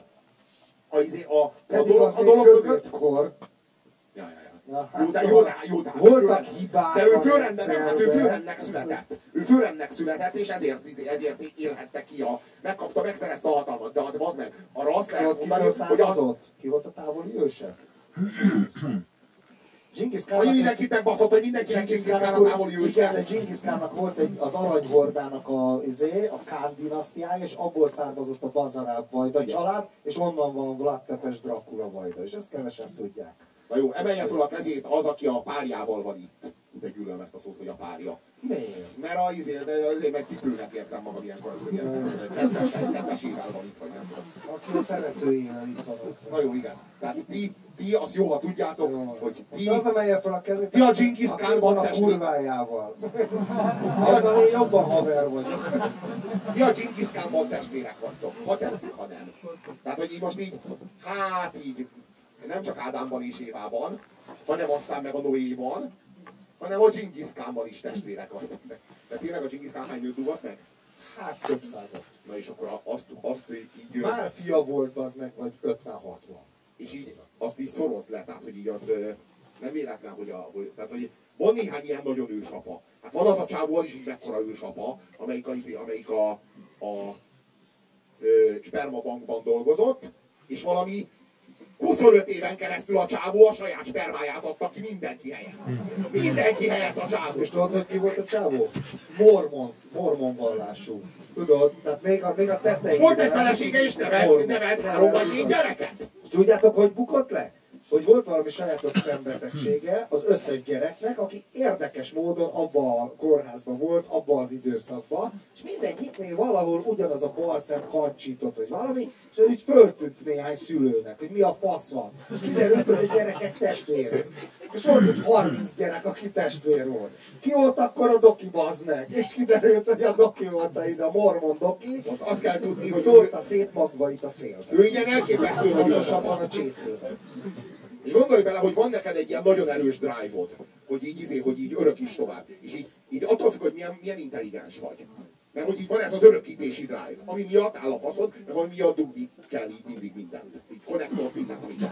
a dolog középkor. Voltak hibák. De ő főrendnek született, és ezért élhette ki megszerezte a hatalmat, de az meg. Arra azt lehet mondani, hogy az... Ki volt a távoli őse? Hogy mindenkit megbaszott, hogy mindenkinek Dzsingisz Kán a távoli őse. Igen, de Dzsingisz Kánnak volt az aranyhordának a Kán dinasztiája, és abból származott a Bazaráb Vajda család, és onnan van Vlad Tepes Dracula Vajda, és ezt kevesen tudják. Na jó, emelje fel a kezét az, aki a párjával van itt. De gyűlölöm ezt a szót, hogy a párja. Miért? Mert azért meg cipőnek érzem magam ilyenkor, hogy kedvesével van itt, vagy nem tudom. Aki a szeretőjével itt van. Na jó, igen. Tehát ti azt jó, ha tudjátok, jó, hogy ti... Az emelje fel a kezét, ti a Dzsingisz Kánban a kurvájával. Azzal én jobban haver vagyok. Ti a Dzsingisz Kánban testvérek vagytok. Ha tetszik, ha nem. Tehát, hogy így most így, nem csak Ádámban és Évában, hanem aztán meg a Noéban, hanem a Dzsingisz Kánban is testvérek vagytok. De tényleg a Dzsingisz Kán hány nőt dugott meg? Hát több százat. Na és akkor azt így... Már fia volt az meg, vagy 50-60. És így azt így szorozd le, tehát hogy így az nem véletlen, tehát hogy van néhány ilyen nagyon ősapa. Hát van az a csávó, az is így mekkora ősapa, amelyik a spermabankban dolgozott, és valami 25 éven keresztül a csávó a saját spermáját adta ki mindenki helyett. Mindenki helyett a csávó. És tudod, hogy ki volt a csávó? Mormon vallású. Tudod? Tehát még a tetején. Volt egy felesége és nevelt 3 vagy 4 gyereket. És tudjátok, hogy bukott le? Hogy volt valami sajátos szembetegsége az összes gyereknek, aki érdekes módon abban a kórházban volt, abban az időszakban, és mindegyiknél valahol ugyanaz a balszem kancsított, vagy valami, és ez így föltűnt néhány szülőnek, hogy mi a fasz van. És kiderült, hogy a gyerekek testvérek. És volt, hogy 30 gyerek, aki testvér volt. Ki volt akkor a doki, bazd meg? És kiderült, hogy a doki volt a mormon doki. Most azt kell tudni, hogy szólta szét magvait a szélben. Ő ilyen elképesztő, pontosabban a csészében. És gondolj bele, hogy van neked egy ilyen nagyon erős drive-od, hogy így örökíts tovább. És így attól függ, hogy milyen intelligens vagy. Mert hogy így van ez az örökítési drive, ami miatt áll a faszod, meg ami miatt dugni kell így mindig mindent. Így konnektor mindent.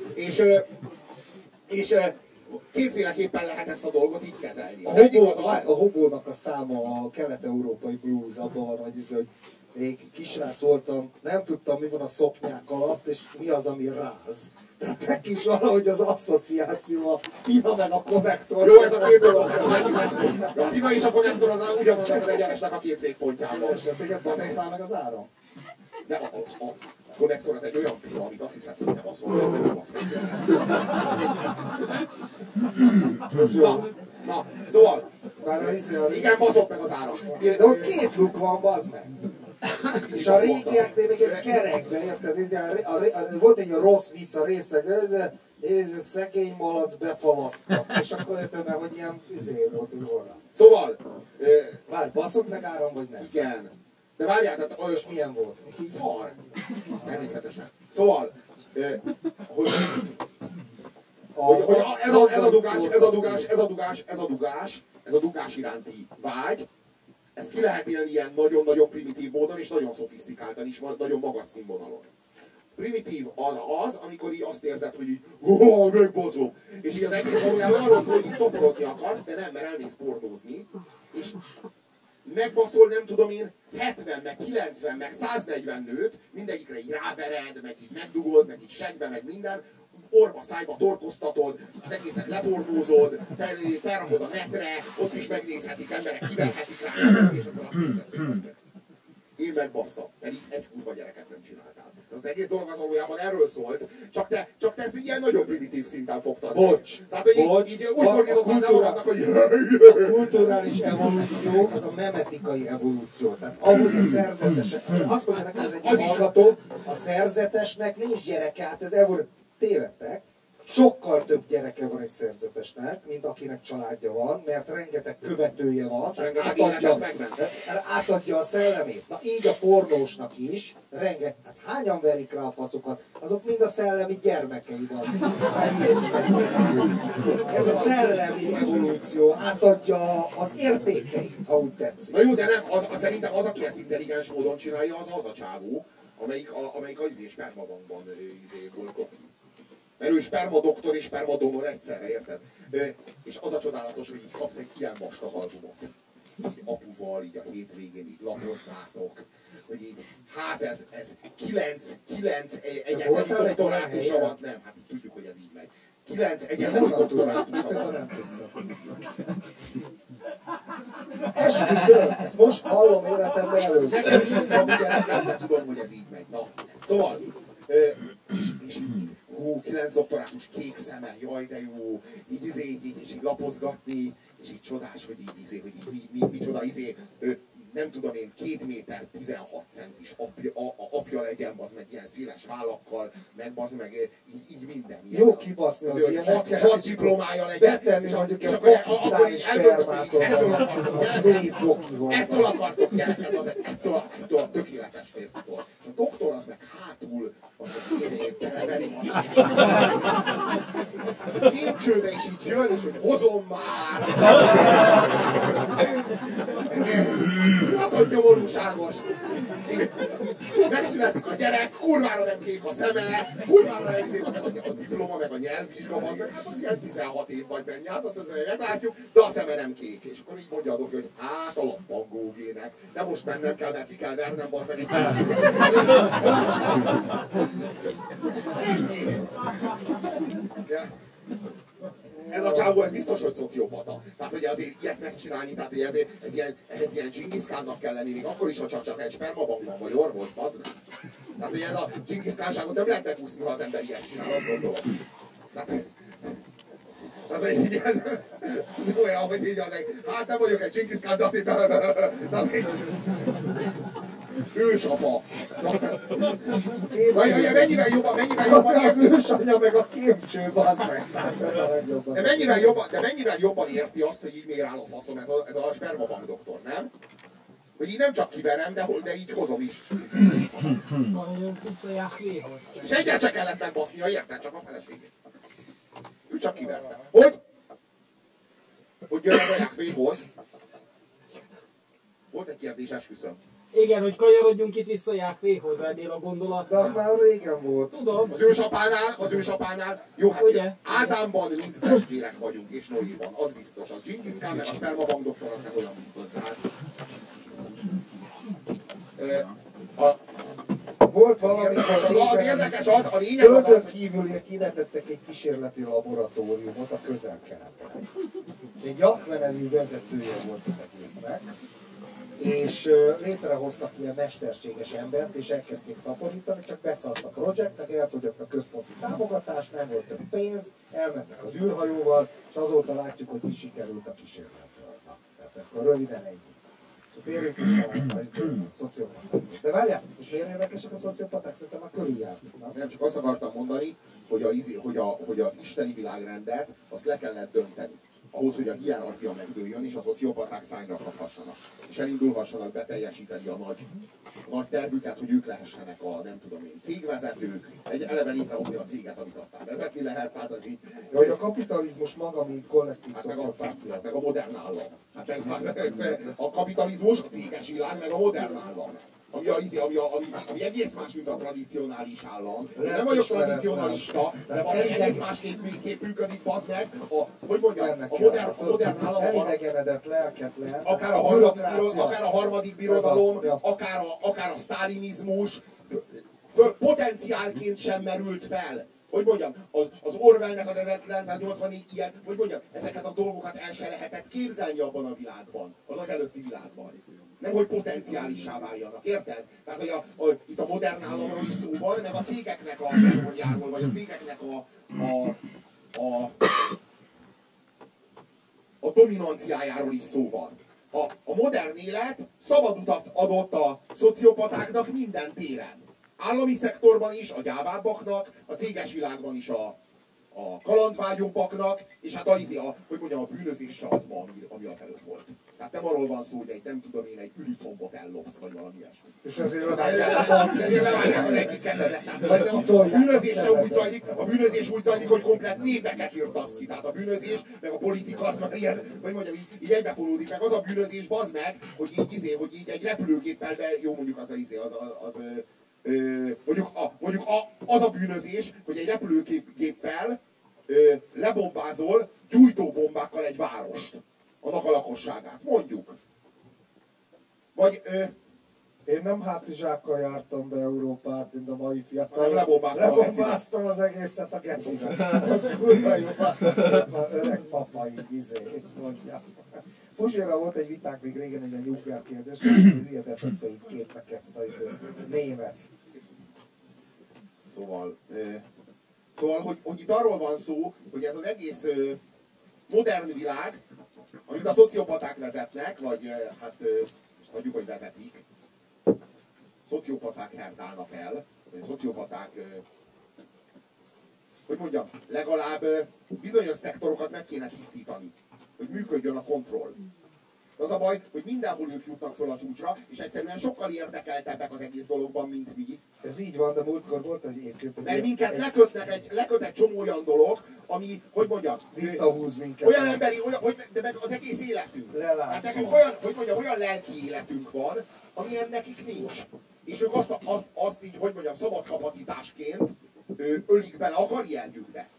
És kétféleképpen lehet ezt a dolgot így kezelni. A hobónak a száma a kelet-európai blues abban van, hogy még kisrác voltam, nem tudtam, mi van a szoknyák alatt, és mi az, ami ráz. Tehát neki is valahogy az asszociáció a Tina meg a konnektor. Jó, ez a két dolog. A Tina és a konnektor az ugyanannak az egyenesnek a két végpontjában. Téged baszottál meg az áram? De a konnektor az egy olyan pilla, amit azt hiszed, hogy nem baszol, mert nem baszol. Na, szóval. Igen, baszott meg az áram. De ott 2 luk van, bazd meg. És a régieknél még egy kerekben, érted? Volt egy rossz vicc a részeg, És szegény malac befalasztak, és akkor jöttem el, hogy ilyen volt az orra. Szóval... Várj, baszok meg áram, vagy nem? Igen. De várjál, tehát... És milyen volt? Szar. Természetesen. Szóval... Hogy ez a dugás iránti vágy, ezt ki lehet élni ilyen nagyon-nagyon primitív módon, és nagyon szofisztikáltan is, nagyon magas színvonalon. Primitív az, amikor így azt érzed, hogy így megbaszom. És így az egész valójában arról szól, hogy így szoporodni akarsz, de nem, mert elmész pornózni. És megbaszol, nem tudom én, 70, meg 90, meg 140 nőt, mindegyikre így rávered, meg így megdugod, meg így segbe, meg minden, orba, szájba torkoztatod, az egészet lepornózod, felrakod a netre, ott is megnézhetik emberek, kiverhetik rá, és akkor azt mondod, én megbasztam, pedig egy kurva gyereket nem csináltál. Az egész dolog az valójában erről szólt, csak te ezt ilyen nagyon primitív szinten fogtad. Bocs, tehát, hogy így úgy fordítottad le magadnak, hogy... A kulturális evolúció az a memetikai evolúció. Tehát ahogy a szerzetesek... Azt mondja nekem ez egy hallgató, a szerzetesnek nincs gyereke, hát ez tévedtek. Sokkal több gyereke van egy szerzetesnek, mint akinek családja van, mert rengeteg követője van, átadja a szellemét. Na így a pornósnak is, hát hányan verik rá a faszokat? Azok mind a szellemi gyermekei van. Ez a szellemi evolúció átadja az értékeit, ha úgy tetszik. Na jó, de nem, szerintem az, aki ezt intelligens módon csinálja, az a csávó, amelyik az spermabankban volt. Mert ő spermadoktor és spermadonor egyszerre, érted? És az a csodálatos, hogy így kapsz egy ilyen vastag albumot. Így apuval, így a hétvégén így lapozzátok. Hogy így, hát ez 9 egyetemi doktorátusa van. Nem, hát így tudjuk, hogy ez így megy. 9 egyetemi doktorátusa van. Esküszöm, ezt most hallom életemben először. Nekem is így van, de tudom, hogy ez így megy. Na, szóval, és így, 9 doktorátus, kék szeme, jaj de jó, így lapozgatni, és így csodás, hogy micsoda nem tudom én, 2 méter 16 centis apja legyen, az meg ilyen széles vállakkal, meg az meg így minden. Jó kibaszni az ilyeneket. 6 diplomája legyen. Betenni mondjuk egy pakisztáni spermátot a svéd dokihoz. Ettől akartok gyereket, ettől a tökéletes férfitól. A doktor az meg hátul, az meg beleveri a képcsőbe is így jön, és hogy hozom már! Az, hogy nyomorúságos. Megszületik a gyerek, kurvára nem kék a szeme, kurvára nem szép a diploma, meg a nyelvvizsga, meg hát az ilyen 16 év vagy mennyi, hát azt meglátjuk, de a szeme nem kék. És akkor így mondja a doktor, hogy hát a lappangógének, de most mennem kell, mert ki kell vernem, az meg egy ennyi. Ez a csávó, ez biztos, hogy szociopata. Tehát, hogy azért ilyet megcsinálni, tehát, hogy ehhez ilyen Dzsingiszkánnak kell lenni, még akkor is, ha csak egy spermabankban vagy orvos, bazd meg. Tehát, hogy ez a Dzsingiszkánságot nem lehet megúszni, ha az ember ilyet csinál, azt gondolom. Tehát, hogy így ez olyan, hogy így az egy, hát nem vagyok egy Dzsingiszkán, de azért ősapa. Mennyivel jobban az ősanya meg a képcső, bazd meg. De mennyivel jobban érti azt, hogy így miért áll a faszom ez a spermabank doktor, nem? Hogy így nem csak kiverem, de így hozom is. És egyet se kellett megbasznia, érted? Csak a feleségét. Ő csak kiverte. Hogy? Hogy jön a Jáhvéhoz? Volt egy kérdés, esküszöm. Igen, hogy kanyarodjunk itt vissza Jáhvéhoz, ennél a gondolatnál. De az már régen volt. Tudom. Az ősapánál, jó, hát ugye? Ádámban mind testvérek vagyunk, és Noéban, az biztos. Az Dzsingiszkán, meg a spermabank doktor, az nem olyan biztos. Tehát, volt valami, az érdekes az, a lényeg az földön kívül kinetettek egy kísérleti laboratóriumot a Közel-Keleten. Egy Jahve nevű vezetője volt az egésznek, és létrehoztak ilyen mesterséges embert, és elkezdték szaporítani, csak beszart a projektnek, elfogyott a központi támogatás, nem volt több pénz, elmentek az űrhajóval, és azóta látjuk, hogy mi sikerült a kísérletről. Tehát akkor röviden ennyi. Térjünk vissza a szociopaták. De várjál, most miért érdekesek a szociopaták? Szerintem a körül járnak. Nem, csak azt akartam mondani, hogy az isteni világrendet azt le kellett dönteni. Ahhoz, hogy a hierarchia megdőljön, és a szociopaták szányra kaphassanak. És elindulhassanak beteljesíteni a nagy tervüket, hogy ők lehessenek a, nem tudom én, cégvezetők, egy eleve létrehozni a céget, amit aztán vezetni lehet, tehát az így... Ja, hogy a kapitalizmus maga, mint kollektív szociopátia. Meg a modern állam. A kapitalizmus, a céges világ, meg a modern állam. Ami egész más, mint a tradicionális állam. Én nem vagyok tradicionalista, de valami egész más kép működik, bazd meg. Hogy mondjam, a modern állam... Elidegenedett lelket lehet. Akár a harmadik birodalom, akár a sztálinizmus, potenciálként sem merült fel. Hogy mondjam, az Orwellnek az 1984 ilyen, hogy mondjam, ezeket a dolgokat el se lehetett képzelni abban a világban, az előtti világban. Nem, hogy potenciálissá váljanak, érted? Tehát, hogy itt a modern államról is szó van, meg a cégeknek a terrorjáról, vagy a cégeknek a dominanciájáról is szó van. A modern élet szabad utat adott a szociopatáknak minden téren. Állami szektorban is, a gyávábbaknak, a céges világban is a kalandvágyóbbaknak, és hát hogy mondjam, a bűnözés se az ma, ami az előtt volt. Tehát nem arról van szó, hogy egy ülicombot ellopsz, vagy valami ilyesmi. És ezért levágják az egyik kezedet. A bűnözés úgy zajlik, hogy komplett népeket írtasz ki. Tehát a bűnözés, meg a politika az már ilyen, hogy mondjam, így egybefonódik meg. Az a bűnözés, bazd meg, hogy így egy repülőgéppel, jó mondjuk mondjuk az a bűnözés, hogy egy repülőgéppel lebombázol gyújtóbombákkal egy várost, annak a lakosságát. Mondjuk. Vagy... Én nem hátizsákkal jártam be Európát, mint a mai fiatal. Nem lebomáztam az egészet a gecibe. Az kurva jó, az öreg papa így mondja. Puzsérral volt egy vitánk még régen egy a nyugger kérdés, és hirdetette így képnek ezt a német. Szóval hogy itt arról van szó, hogy ez az egész modern világ, amit a szociopaták vezetnek, vagy hát most hagyjuk, hogy vezetik, szociopaták herdálnak el, vagy szociopaták, hogy mondjam, legalább bizonyos szektorokat meg kéne tisztítani, hogy működjön a kontroll. Az a baj, hogy mindenhol ők jutnak föl a csúcsra, és egyszerűen sokkal érdekeltebbek az egész dologban, mint mi. Ez így van, de múltkor volt egy egyébként. Mert minket leköt egy csomó olyan dolog, ami, hogy mondjam, visszahúz minket. Olyan emberi, de meg az egész életünk. Hát nekünk olyan lelki életünk van, amilyen nekik nincs. És ők azt így, hogy mondjam, szabad kapacitásként ölik bele a karrierjükbe.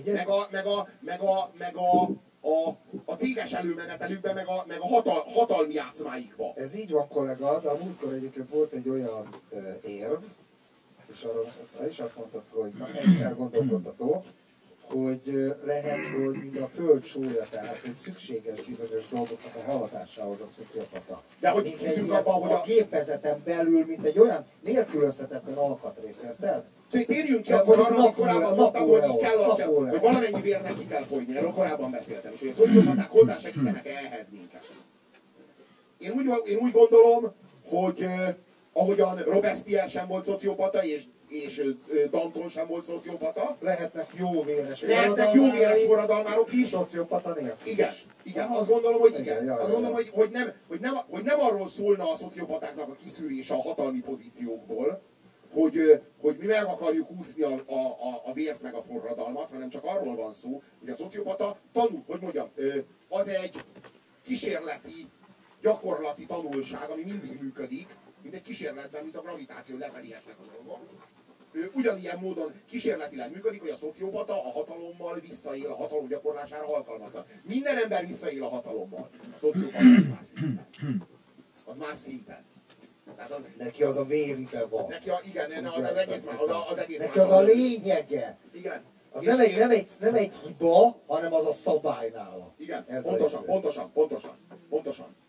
Meg a céges előmenetelükbe, meg a hatalmi játszmáikba. Ez így van, kollega, de a múltkor egyébként volt egy olyan érv, és arra is azt mondtad, hogy ez elgondolkodható, hogy lehet, hogy mind a föld súlya, tehát hogy szükséges bizonyos dolgoknak a haladásához a szociopata. De hogy hiszünk abban, hogy a gépezeten belül, mint egy olyan nélkülözhetetlen alkatrész, érted? Térjünk ki akkor arra, amit korábban mondtam, hogy valamennyi vérnek ki kell folyni. Erről korábban beszéltem, és hogy a szociopaták hozzásegítenek ehhez minket. Én úgy gondolom, hogy ahogyan Robespierre sem volt szociopata, és Danton sem volt szociopata. Lehetnek jó véres forradalmárok is. Szociopata nélkül. Igen, azt gondolom, hogy igen. Azt gondolom, hogy nem arról szólna a szociopatáknak a kiszűrése a hatalmi pozíciókból, hogy mi meg akarjuk úszni a vért meg a forradalmat, hanem csak arról van szó, hogy a szociopata tanul, hogy mondjam, az egy kísérleti, gyakorlati tanulság, ami mindig működik, mint egy kísérletben, mint a gravitáció lefelé esnek a dolgok. Ugyanilyen módon kísérletileg működik, hogy a szociopata a hatalommal visszaél, a hatalom gyakorlására alkalmatlan. Minden ember visszaél a hatalommal. A szociopata az más szinten. Az más szinten. Neki az a véribe van. Neki az egész neki az a lényege. Igen. Az nem egy hiba, hanem az a szabály nála. Igen, ez pontosan.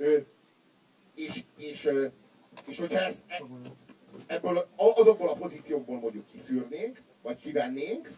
És hogyha ezt azokból a pozíciókból mondjuk kiszűrnénk, vagy kivennénk,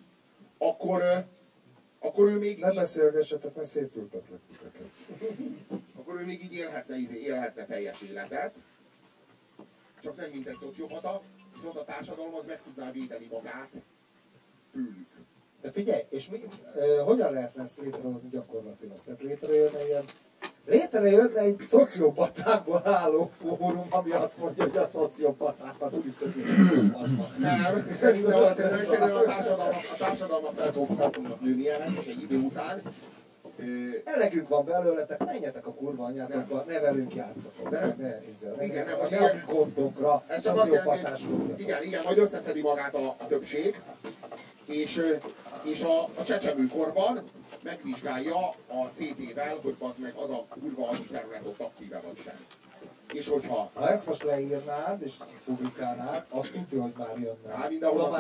akkor ő még... Ne beszélgessetek, mert szétültetlek titeket. Akkor ő még így élhetne teljes életet, csak nem mint egy szociopata, viszont a társadalom az meg tudná védeni magát tőlük. De figyelj, és hogyan lehetne ezt létrehozni gyakorlatilag? Tehát létrejönne egy szociopatákból álló fórum, ami azt mondja, hogy a szociopatákat úgy szögélyek. Nem, szerintem a társadalmak fel tudnak nőni ehhez, és egy idő után elegünk van belőletek, menjetek a kurva anyátokba, ne velünk játszatok. Nem gondokra, szociopatásokra. Igen, majd összeszedi magát a többség, és a csecsemőkorban megvizsgálja a CD-vel, hogy az meg az a kurva terület ott aktíve vagy sem. És hogyha... Ha ezt most leírnád és publikálnád, azt tudja, hogy már jönne. Hát mindenhol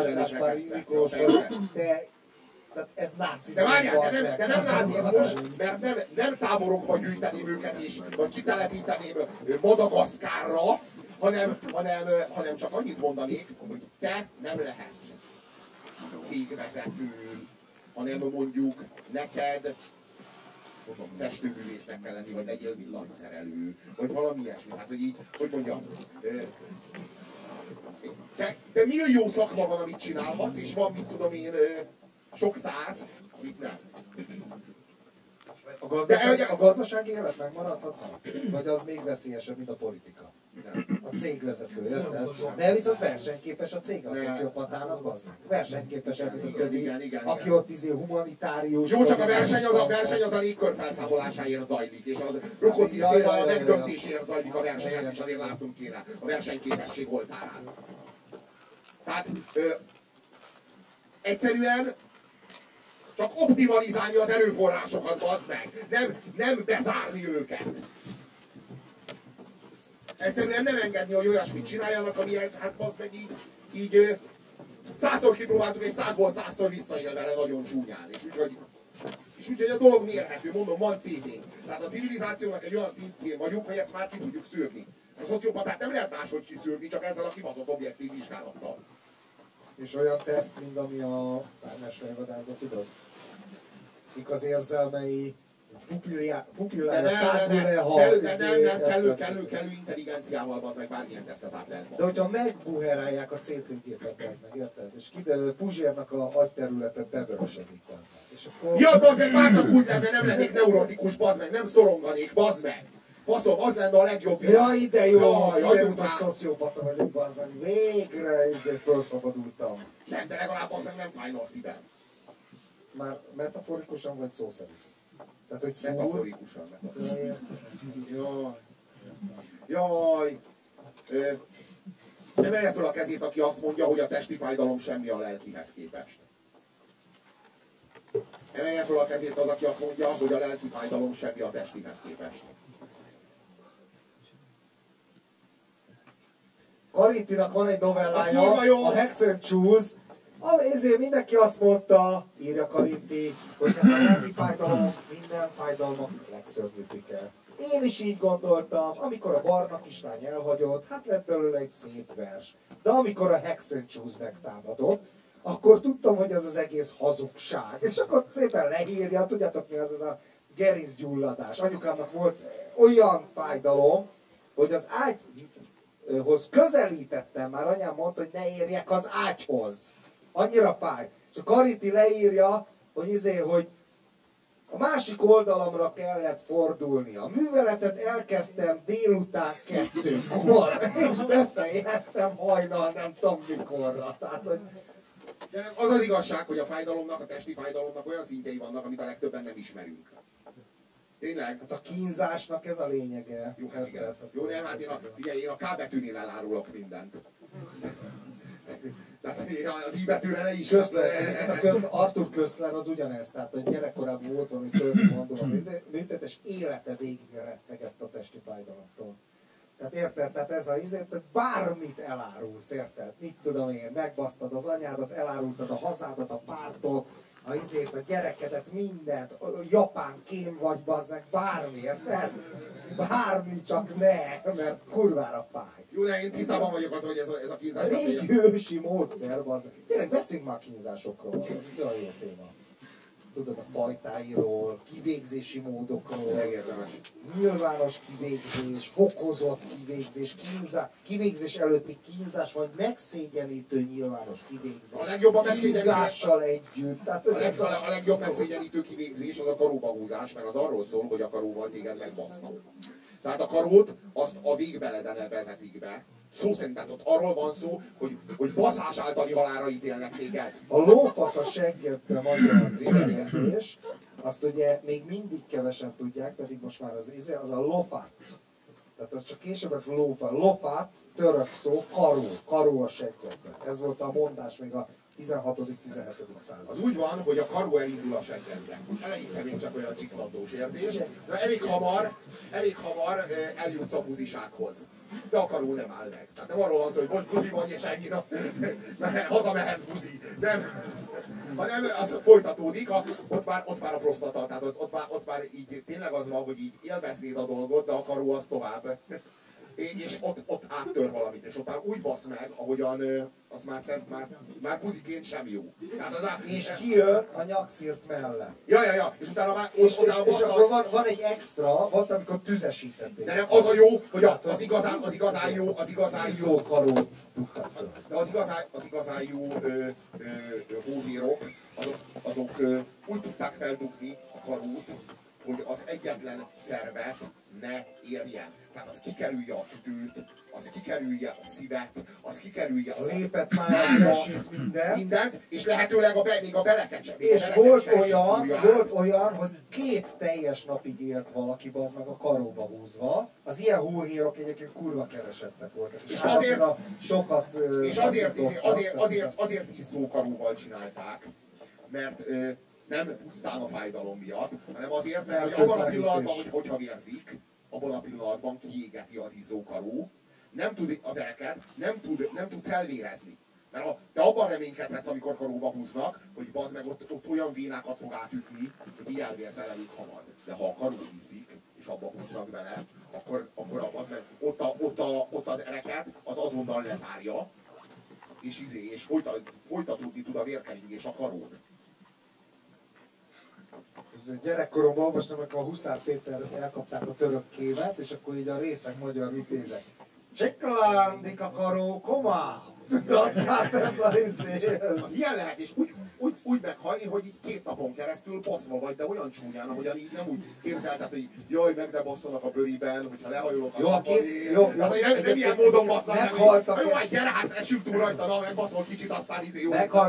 de ez nácizmus. De várjál, de nem nácizmus, mert nem táborokba gyűjteném őket is, vagy kitelepíteném Madagaszkárra, hanem csak annyit mondanék, hogy te nem lehetsz cégvezető, hanem mondjuk neked festőművésznek kell lenni, vagy legyél villanyszerelő, vagy valami ilyesmi. Hát, hogy így, hogy mondjam, de millió szakma van, amit csinálhatsz, és van, mit tudom én, sok száz, amit nem. A gazdasági élet megmaradhatna? Vagy az még veszélyesebb, mint a politika? A cégvezető, érted? De viszont versenyképes a cég, a szociopatának az meg. Versenyképesebb, mint a többi, aki ott humanitárius... Jó, csak a verseny az a légkör felszámolásáért zajlik, és a ökoszisztéma megdöntésért zajlik a versenyen, és azért látunk kéne a versenyképesség oltárán. Tehát egyszerűen csak optimalizálni az erőforrásokat, bazd meg, nem bezárni őket. Egyszerűen nem engedni, hogy olyasmit csináljanak, amihez, hát bazd meg így 100-szor kipróbáltuk, és 100-ból 100-szor visszaél vele nagyon csúnyán. És úgyhogy a dolog mérhető, mondom, van CD-nk. Tehát a civilizációnak egy olyan szintjén vagyunk, hogy ezt már ki tudjuk szűrni. A szociopatát nem lehet máshogy kiszűrni, csak ezzel a kibaszott objektív vizsgálattal. És olyan teszt, mint ami a szárnyás fejvadászban, tudod? Mik az érzelmei, pupillája kellő intelligenciával az meg bármilyen tesztet át lehet mondani. De hogyha megbuherálják a CT-gépet, ez meg, érted? És kiderül, hogy Puzsérnak a agyterülete bevörösödik, és akkor... Ja, bazd meg, már csak úgy lenne, nem lennék neurotikus, bazd meg, nem szoronganék, bazd meg! Faszom, az lenne a legjobb világ. Jaj, de jó, kiderült, hogy szociopata vagyok, bazd meg, végre felszabadultam. Nem, de legalább az meg nem fájna a szívem. Már metaforikusan vagy szó szerint? Tehát, hogy szúr... Metaforikusan. Jaj. Emelje fel a kezét, aki azt mondja, hogy a testi fájdalom semmi a lelkihez képest. Emelje fel a kezét az, aki azt mondja, hogy a lelki fájdalom semmi a testihez képest. Karintinak van egy novellája, a Hex and Choose, ezért mindenki azt mondta, írja Karinti, hogy a lelki fájdalom minden fájdalmak legszörnyűbbik el. Én is így gondoltam, amikor a barna kislány elhagyott, hát lett belőle egy szép vers. De amikor a Hex and Choose megtámadott, akkor tudtam, hogy ez az egész hazugság. És akkor szépen leírja, tudjátok mi az, ez a gerincgyulladás. Anyukámnak volt olyan fájdalom, hogy az ágyhoz közelítettem, már anyám mondta, hogy ne érjek az ágyhoz. Annyira fáj. És a Karinti leírja, hogy a másik oldalamra kellett fordulni. A műveletet elkezdtem délután 2-kor, és befejeztem hajnal nem tudom mikorra. Tehát, hogy... De az az igazság, hogy a fájdalomnak, a testi fájdalomnak olyan szintjei vannak, amit a legtöbben nem ismerünk. Tényleg? Hát a kínzásnak ez a lényege. Jó, hát igen. Jó, nem, hát én a K betűnél elárulok mindent. Tehát az I betűre ne is... Arthur Köszler az ugyanez, tehát hogy gyerekkorában volt valami szörnyű mondom, és élete végig rettegett a testi fájdalomtól. Tehát érted? Tehát ez a tehát bármit elárulsz, érted? Mit tudom én, megbasztad az anyádat, elárultad a hazádat, a pártot, a gyerekedet, mindent, japán kém vagy, bazzeg, bármi, érted? Bármi, csak ne, mert kurvára fáj. Jó, de én tisztában vagyok az, hogy ez a kínzás... Régi ősi módszer, bazzeg. Tényleg beszéljünk már kínzásokról, ez egy olyan jó téma. tudod, a fajtáiról, kivégzési módokról, Legérdemes. nyilvános kivégzés, fokozott kivégzés, kivégzés előtti kínzás, vagy megszégyenítő nyilvános kivégzés. A legjobb a megszégyenítő. Kínzással együtt. Tehát A legjobb megszégyenítő kivégzés az a karóba húzás, mert az arról szól, hogy a karóval téged megbasznak. Tehát a karót azt a végbeleden vezetik be. Szó szerint, tehát ott arról van szó, hogy baszás általi halálra ítélnek téged. a lófasz a seggedbe magyar kifejezés, azt ugye még mindig kevesen tudják, pedig most már az a lofat. Tehát az csak később a lófa. Lofat, török szó, karó a seggedbe. Ez volt a mondás még a 16.-17. század. Az úgy van, hogy a karó elindul a seggedbe. Eleinte még csak olyan csiklandós érzés, de elég hamar eljutsz a buzisághoz. De a karó nem áll meg. Tehát nem arról van szó, hogy most buzi vagy és ennyi, hazamehetsz buzi. Nem. Hanem az folytatódik, ott már a prostata, tehát ott már így tényleg az van, hogy így élveznéd a dolgot, de a karó az tovább. És ott áttör valamit, és ott már úgy basz meg, ahogyan az már buziként sem jó. És kijön a nyakszírt mellett. Ja, és utána már És akkor van egy extra, volt, amikor tüzesítették. de nem az a jó, hogy az igazán jó, Izzókarót tudtak föl. de az igazán jó hóvérok, azok úgy tudták feldugni a karót, hogy az egyetlen szervet ne érjen. Tehát az kikerülje a tüdőt, az kikerülje a szívet, az kikerülje a lépett már mindent, és lehetőleg még a beleket sem. És volt olyan, hogy 2 teljes napig élt valaki bazd meg a karóba húzva. Az ilyen hóhérok egyébként kurva keresettek voltak. És azért, sokat és azért izzókaróval csinálták, mert nem pusztán a fájdalom miatt, hanem azért, mert hogy abban a pillanatban, hogyha vérzik, abban a pillanatban kiégeti az izzókaró, nem tud az ereket, nem tud elvérezni. Mert te abban reménykedhetsz, amikor karóba húznak, hogy bazd meg ott olyan vénákat fog átütni, hogy így elvérzel elég hamar. De ha a karó izzik, és abba húznak bele, akkor ott az ereket az azonnal lezárja, és folytatódni tud a vérkeringés a karón. Gyerekkoromban olvastam, amikor a Huszár Péter elkapták a török kémet, és akkor így a részek magyar vitézek. Cseklandik a karó, komá! Tudod, hát ez a izé. Az milyen lehet, és úgy meghalni, hogy így 2 napon keresztül baszva vagy, de olyan csúnyán, ahogyan így nem úgy képzelted, hogy jaj, meg ne basszanak a bőriben, hogyha lehajolok az abbalé. Hát nem ilyen módon bassznak, meghaltak. Jó, hát gyere, hát esünk túl rajta, na, megbaszol kicsit, aztán jó.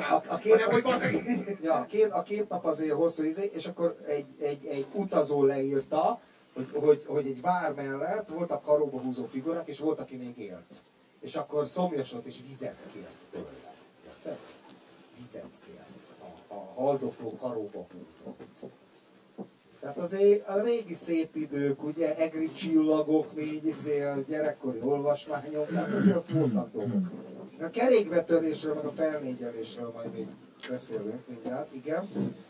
A 2 nap azért hosszú és akkor egy utazó leírta, hogy egy vár mellett voltak karóba húzó figurák, és volt, aki még élt. És akkor szomjasodott, és vizet kért tőle. Érted? Vizet kért. A haldokló karóba húzott. Tehát azért a régi szép idők, ugye, egri csillagok, még a gyerekkori olvasmányok, tehát azért ott voltak dolgok. A kerékbetörésről, meg a felnégyelésről majd még beszélünk mindjárt, igen.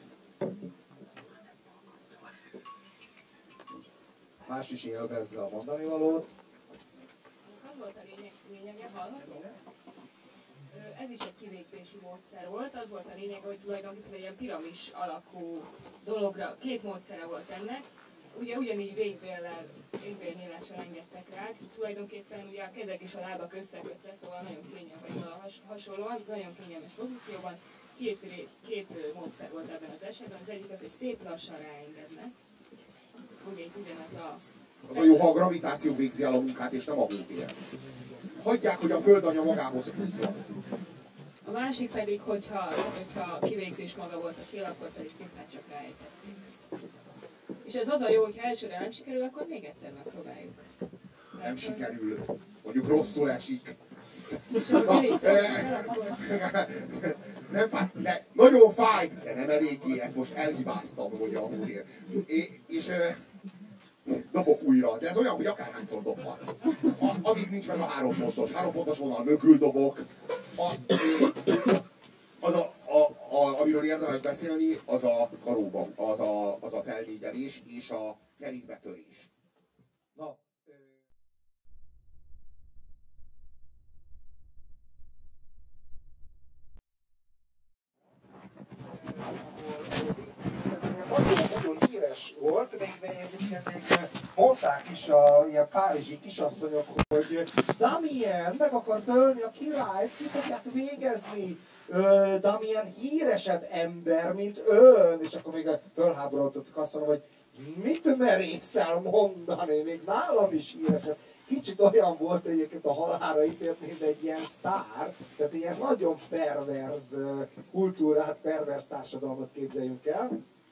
Más is élvezze a mondani valót. Az volt a lényege, hallható? Ez is egy kivégzési módszer volt, az volt a lényeg, hogy tulajdonképpen egy ilyen piramis alakú dologra, 2 módszere volt ennek. Ugye ugyanígy végbélnyílással engedtek rá, tulajdonképpen ugye a kezek és a lábak összekötve, szóval nagyon kényelmes, hasonlóan, nagyon kényelmes pozícióban. Két módszer volt ebben az esetben, az egyik az, hogy szép lassan ráengednek. Ugye itt ugyanaz az a jó, ha a gravitáció végzi el a munkát, és nem a hóvér. Hagyják, hogy a földanya magához húzzon. A másik pedig, hogyha kivégzés maga volt a cél, akkor pedig szépen csak ráejtették. És ez az a jó, hogyha elsőre nem sikerül, akkor még egyszer megpróbáljuk. Nem sikerül. Mondjuk rosszul esik. Nem fáj, de nagyon fájt, de nem eléggé, ezt most elhibáztam, mondja a hóvér. És dobok újra, de ez olyan, hogy akárhányszor dobhatsz. Amíg nincs meg a 3 pontos vonal mögül dobok. Amiről érdemes beszélni, az a karóba, az a felnégyelés és a kerékbetörés. Na. vicces volt, még mondták is ilyen párizsi kisasszonyok, hogy Damien meg akart ölni a királyt, ki fogják végezni. Damien híresebb ember, mint ön. És akkor még fölháborodottak azt mondom, hogy mit merészel mondani, még nálam is híresebb. Kicsit olyan volt egyébként a halálra ítélt, mint egy ilyen sztár, tehát ilyen nagyon perverz kultúrát, perverz társadalmat képzeljünk el.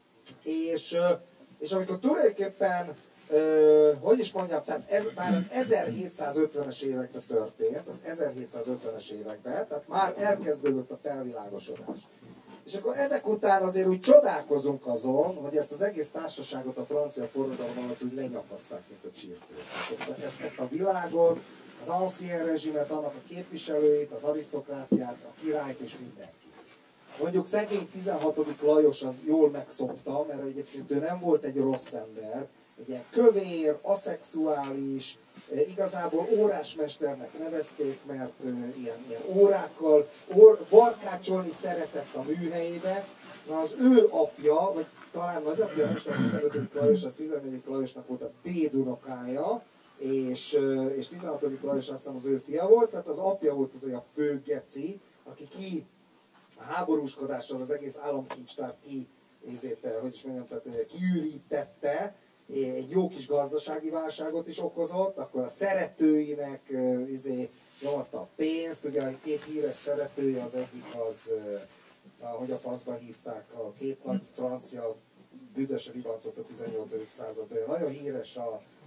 És amikor tulajdonképpen, hogy is mondjam, tehát ez már az 1750-es években történt, az 1750-es években, tehát már elkezdődött a felvilágosodás. És akkor ezek után azért úgy csodálkozunk azon, hogy ezt az egész társaságot a francia forradalom alatt úgy lenyapaszták, mint a csirkőt. Ezt a világot, az ancien rezsimet, annak a képviselőit, az arisztokráciát, a királyt és mindenkit. Mondjuk szegény 16. Lajos az jól megszokta, mert egyébként ő nem volt egy rossz ember, egy ilyen kövér, aszexuális, igazából órásmesternek nevezték, mert ilyen órákkal barkácsolni szeretett a műhelyébe. Na az ő apja, vagy talán nagyapja, nem sem 15. Lajos, az 14. Lajosnak volt a dédunokája, és 16. Lajos azt hiszem az ő fia volt, tehát az apja volt az a fő geci, aki a háborúskodással az egész államkincstárt kiürítette, egy jó kis gazdasági válságot is okozott, akkor a szeretőinek nyomatta a pénzt, ugye a két híres szeretője, az egyik az, hogy a faszba hívták, a két nagy francia büdös ribancot a 18. században, nagyon híres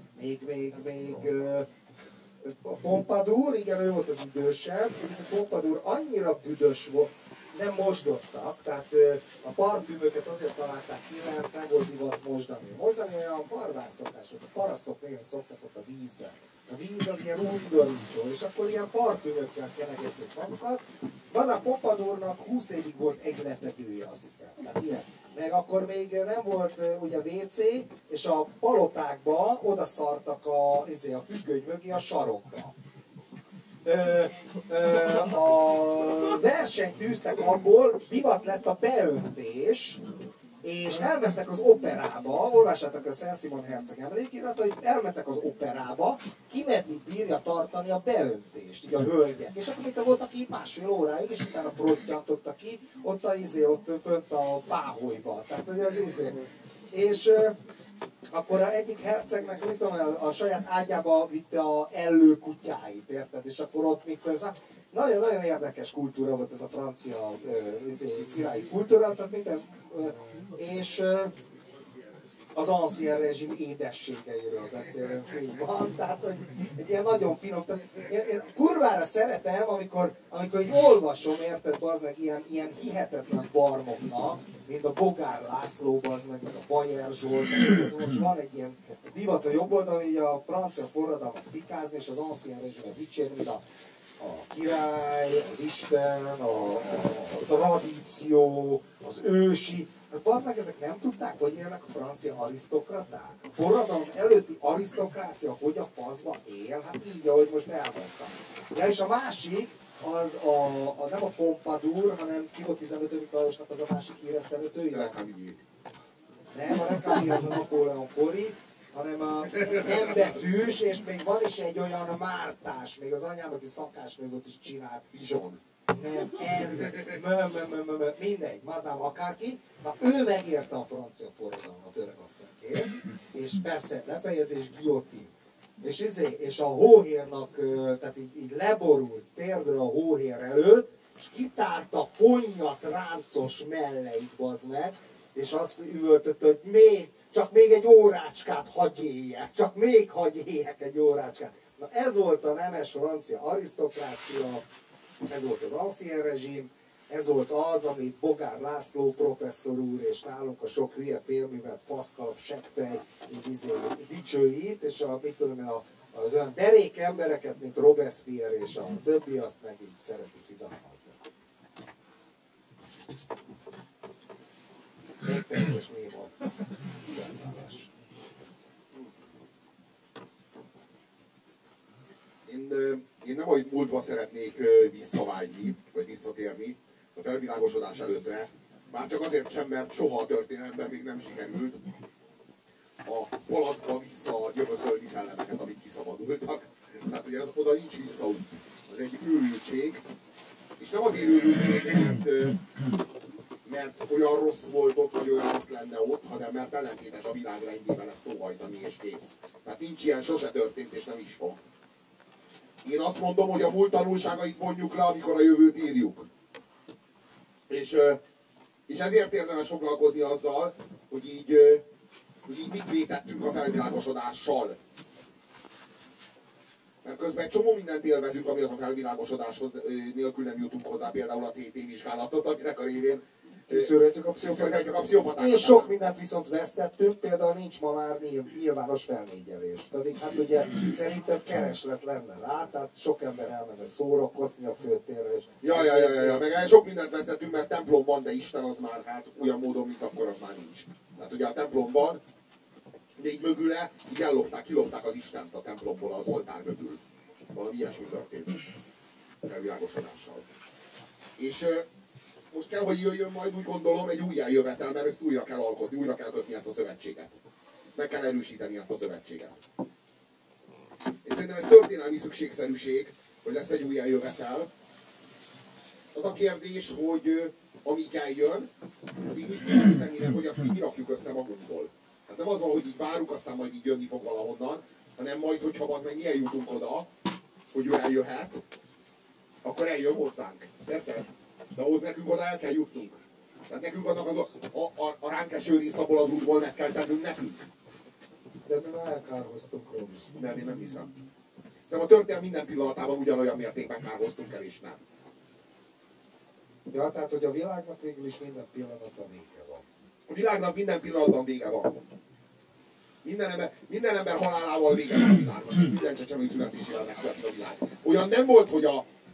a Pompadour, igen, ő volt az idősebb, a Pompadour annyira büdös volt, nem mosdottak, tehát a parfümöket azért találták ki, mert nem volt divat mosdani. Mosdani olyan barbár szokás volt, a parasztok néha szoktak ott a vízbe. A víz az ilyen undorító, és akkor ilyen parfümökkel kenegették magukat. Van a Pompadournak 20 évig volt egy lepedője, azt hiszem. Tehát ilyen. Meg akkor még nem volt ugye WC, és a palotákba oda szartak a függöny mögé a sarokba. A versenyt tűztek abból, divat lett a beöntés, és elmentek az operába, olvassátok a Szent Simon herceg emlékirat, hogy elmentek az operába, ki meddig bírja tartani a beöntést, így a hölgyek. És akkor mit volt, aki másfél óráig, és utána prottyantotta ki, ott ott fönt a páholyba. Tehát, hogy az és akkor a egyik hercegnek, mit tudom, a saját ágyába vitte a ellő kutyáit, érted? És akkor ott nagyon-nagyon érdekes kultúra volt ez a francia királyi kultúra, tehát minden, és az ancien rezsim édességeiről beszélünk, így van, tehát hogy egy ilyen nagyon finom, én kurvára szeretem, amikor így olvasom, érted, az meg ilyen hihetetlen barmoknak, mint a Bogár László, az meg a Bajer Zsolt, most van egy ilyen divat a jobb oldalon, így a francia forradalmat fikázni, és az ancien rezsimet dicsérni, mint a király, az Isten, a tradíció, az ősi. Hát meg ezek nem tudták, hogy élnek a francia arisztokraták. A forradalom előtti arisztokrácia hogy a faszba él? Hát így, ahogy most elmondtam. Ja, és a másik, az nem a Pompadour, hanem ki volt 15. Lajosnak az a másik híres szeretője? Nem, a Recamier az a Napóleon kori, hanem a embetűs, és még van is egy olyan Mártás, még az anyám, aki szakásnőt is csinált. Bizson. Nem, mindegy, madám akárki. Na, ő megérte a francia forradalmat, öregasszonyként, és persze lefejezés guillotine. És a hóhérnak, tehát így leborult térdről a hóhér előtt, és kitárta fonnyat ráncos melleit, bazd meg, és azt üvöltött, hogy csak még egy órácskát hagyj éljek, csak még hagyj éljek egy órácskát. Na ez volt a nemes francia arisztokrácia, ez volt az ancien rezsim, ez volt az, amit Bogár László professzor úr és nálunk a sok hülye félművelt faszkalap, seggfej dicsőít, és az olyan derék embereket, mint Robespierre és a többi, azt meg így szereti szidalmazni. Még perces néma. Én nem a múltba szeretnék visszavágyni, vagy visszatérni a felvilágosodás előttre, már csak azért sem, mert soha a történelemben még nem sikerült a palacba visszajövöszölni szellemeket, amik kiszabadultak. Tehát ugye oda nincs visszaút. Az egy őrültség. És nem azért őrültség, mert olyan rossz volt ott, vagy olyan rossz lenne ott, hanem mert ellentétes a világ rendjével ezt óhajtani, és kész. Tehát nincs ilyen, sose történt, és nem is fog. Én azt mondom, hogy a múlt tanulságait vonjuk le, amikor a jövőt írjuk. És ezért érdemes foglalkozni azzal, hogy így mit vétettünk a felvilágosodással. Mert közben egy csomó mindent élvezünk, ami a felvilágosodáshoz nélkül nem jutunk hozzá, például a CT vizsgálatot, aminek a révén kiszűrhetjük a pszichopatákat. És sok mindent viszont vesztettünk, például nincs ma már nyilvános felnégyelés. Pedig hát ugye szerintem kereslet lenne rá, tehát sok ember elmenne szórakozni a főtérre. És ja, meg sok mindent vesztettünk, mert templom van, de Isten az már hát olyan módon, mint akkor az már nincs. Tehát ugye a templomban, ugye így mögüle, így kilopták az Istent a templomból az oltár mögül. Valami ilyesmi történt felvilágosodással. És most kell, hogy jöjjön majd, úgy gondolom, egy új eljövetel, mert ezt újra kell alkotni, újra kell kötni ezt a szövetséget. Meg kell erősíteni ezt a szövetséget. És szerintem ez történelmi szükségszerűség, hogy lesz egy új eljövetel. Az a kérdés, hogy amíg eljön, addig mit kell tenni, hogy azt mi rakjuk össze magunkból. Hát nem az van, hogy így várunk, aztán majd így jönni fog valahonnan, hanem majd, hogyha az meg mi eljutunk oda, hogy ő eljöhet, akkor eljön hozzánk. Érted? De ahhoz nekünk oda el kell jutnunk. Tehát nekünk annak a ránk eső részt abból az útból meg kell tennünk nekünk. De mi már elkárhoztunk róla. Nem, én nem hiszem. Szerintem a történelem minden pillanatában ugyanolyan mértékben kárhoztunk el, és nem. Ja, tehát, hogy a világnak végül is minden pillanatban vége van. A világnak minden pillanatban vége van. Minden ember halálával vége van a világnak. Minden csecsemő születésével megszületik a világ. Olyan nem volt, hogy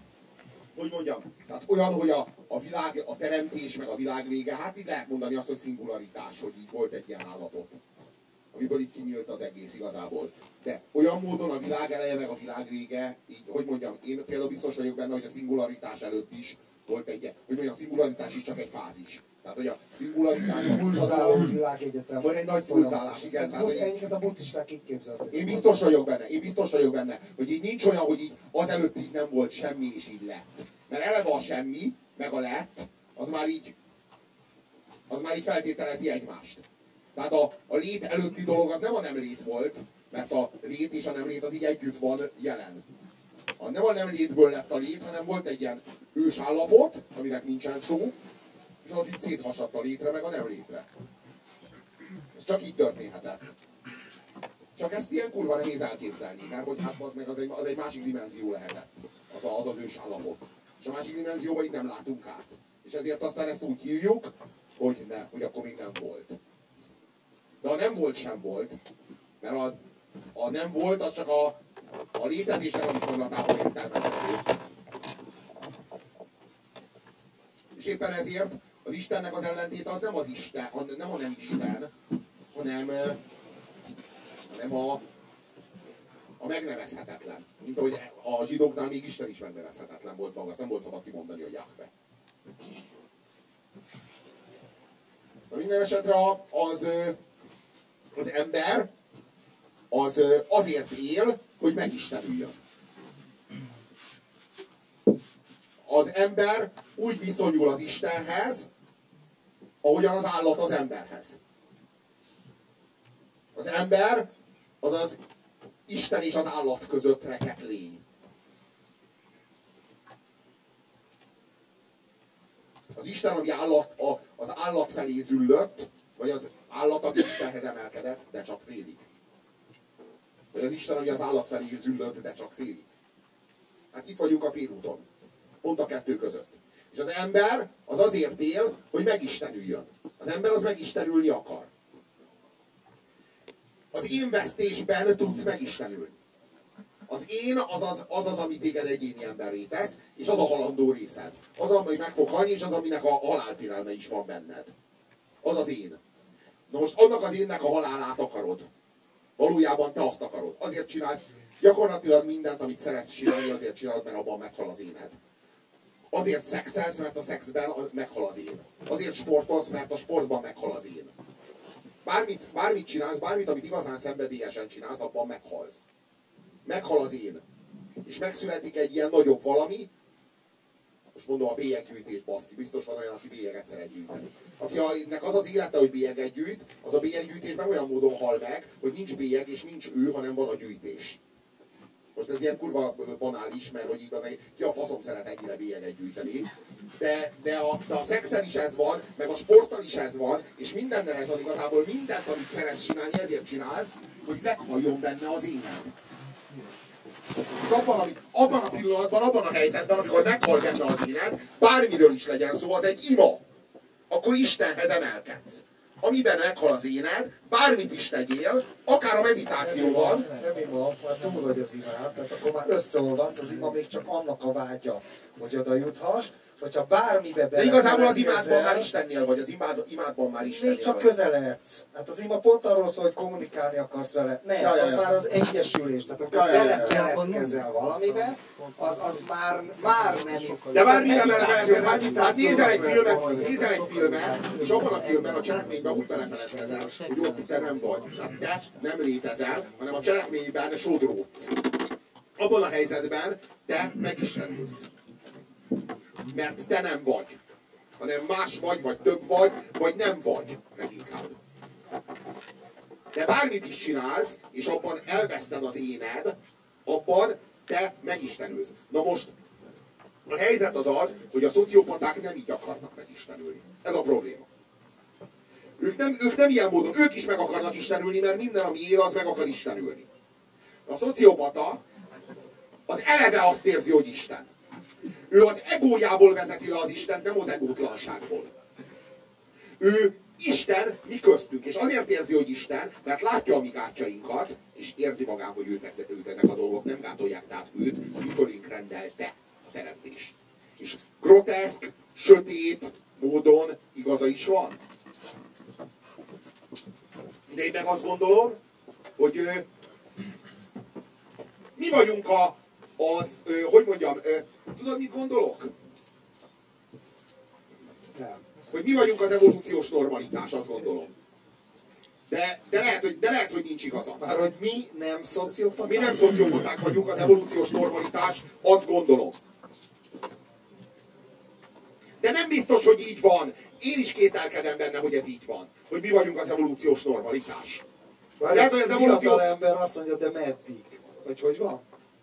tehát olyan, hogy a világ, a teremtés meg a világ vége, hát így lehet mondani azt, hogy szingularitás, hogy így volt egy ilyen állatot, amiből így kinyílt az egész igazából. De olyan módon a világ eleje meg a világ vége, így, én például biztos vagyok benne, hogy a szingularitás előtt is volt a szingularitás is csak egy fázis. Tehát, hogy a szingularitás... A pulzáló világegyetem. Van egy nagy pulzálás, igen. Egyiket a buddhisták így képzelték. Én biztos vagyok benne, hogy így nincs olyan, hogy így azelőtt így nem volt semmi, és így lett. Mert eleve a semmi, meg a lett, az már így feltételezi egymást. Tehát a lét előtti dolog az nem a nem lét volt, mert a lét és a nem lét az így együtt van jelen. Nem a nem létből lett a lét, hanem volt egy ilyen ősállapot, aminek nincsen szó, és az így széthasadt a létre, meg a nem létre. Ez csak így történhetett. Csak ezt ilyen kurva nehéz elképzelni, mert hogy hát az egy másik dimenzió lehetett. Az ősállapot. És a másik dimenzióban itt nem látunk át. És ezért aztán ezt úgy hívjuk, hogy akkor még nem volt. De a nem volt sem volt, mert a nem volt, az csak a létezésnek a viszonylatában értelmezhető. És éppen ezért az Istennek az ellentéte az nem az Isten, nem a nem Isten, hanem a megnevezhetetlen. Mint ahogy a zsidóknál még Isten is megnevezhetetlen volt maga, azt nem volt szabad kimondani, hogy Jahve. De minden esetre az ember az azért él, hogy megistenüljön. Az ember úgy viszonyul az Istenhez, ahogyan az állat az emberhez. Az ember az az Isten és az állat között rekedt lény. Az Isten, ami az állat felé züllött, vagy az állat, ami Istenhez emelkedett, de csak félig. Vagy az Isten, ami az állat felé züllött, de csak félig. Hát itt vagyunk a félúton. Pont a kettő között. És az ember az azért él, hogy megistenüljön. Az ember az megistenülni akar. Az én vesztésben tudsz megistenülni. Az én az, ami téged egyéni emberré tesz, és az a halandó részed. Az, ami meg fog halni, és az, aminek a halálfélelme is van benned. Az az én. Na most annak az énnek a halálát akarod. Valójában te azt akarod. Azért csinálsz gyakorlatilag mindent, amit szeretsz csinálni, azért csinálod, mert abban meghal az éned. Azért szexelsz, mert a szexben meghal az én. Azért sportolsz, mert a sportban meghal az én. bármit csinálsz, bármit, amit igazán szenvedélyesen csinálsz, abban meghalsz. Meghal az én. És megszületik egy ilyen nagyobb valami, most mondom a bélyeggyűjtés, baszki, biztos van olyan, aki bélyeget szeret gyűjteni. Akinek az az élete, hogy bélyeget gyűjt, az a bélyeggyűjtésben olyan módon hal meg, hogy nincs bélyeg és nincs ő, hanem van a gyűjtés. Most ez ilyen kurva banális, mert hogy igazán ki a faszom szeret ennyire bélyeget gyűjteni. De a szexel is ez van, meg a sporttal is ez van, és mindennel ez van igazából, mindent, amit szeretsz csinálni, ezért csinálsz, hogy meghalljon benne az éned. És abban a pillanatban, abban a helyzetben, amikor meghal benne az éned, bármiről is legyen szó, az egy ima. Akkor Istenhez emelkedsz. Amiben meghal az éned, bármit is tegyél, akár a meditációban. Nem ima, már túl vagy az imán, tehát akkor már összeolvadsz, az ima még csak annak a vágya, hogy oda juthass. Hogyha bármibe de igazából az imádban már Istennél vagy, az imádban már Istennél még csak vagy. közeledsz. Hát az ima pont arról szól, hogy kommunikálni akarsz vele. Nem, az már az egyesülés. Tehát amikor belekeletkezel valamibe, az már nem. De bármiben belekeletkezel. Hát nézel egy filmet, és abban a filmben, a cselekményben úgy belekeletkezel, hogy ott te nem vagy. Hát te nem létezel, hanem a cselekményben sodródsz. Abban a helyzetben te megistenülsz. Mert te nem vagy, hanem más vagy több vagy nem vagy, leginkább. De bármit is csinálsz, és abban elveszted az éned, abban te megistenülsz. Na most, a helyzet az, hogy a szociopaták nem így akarnak megistenülni. Ez a probléma. Ők nem ilyen módon, ők is meg akarnak istenülni, mert minden, ami él, az meg akar istenülni. A szociopata az eleve azt érzi, hogy Isten. Ő az egójából vezeti le az Istent, nem az egótlanságból. Ő Isten mi köztünk, és azért érzi, hogy Isten, mert látja a mi gátjainkat, és érzi magában, hogy őt ezek a dolgok nem gátolják, tehát őt mi fölénk rendelte a teremtés. És groteszk, sötét módon igaza is van. De én meg azt gondolom, hogy mi vagyunk hogy mondjam, tudod, mit gondolok? Nem. Hogy mi vagyunk az evolúciós normalitás, azt gondolom. De lehet, hogy nincs igaza. Már hogy mi nem szociopaták? Mi nem szociopaták vagyunk, az evolúciós normalitás, azt gondolom. De nem biztos, hogy így van. Én is kételkedem benne, hogy ez így van. Hogy mi vagyunk az evolúciós normalitás. Lehet, hogy az fiatal ember azt mondja, de meddig? Vagy hogy van?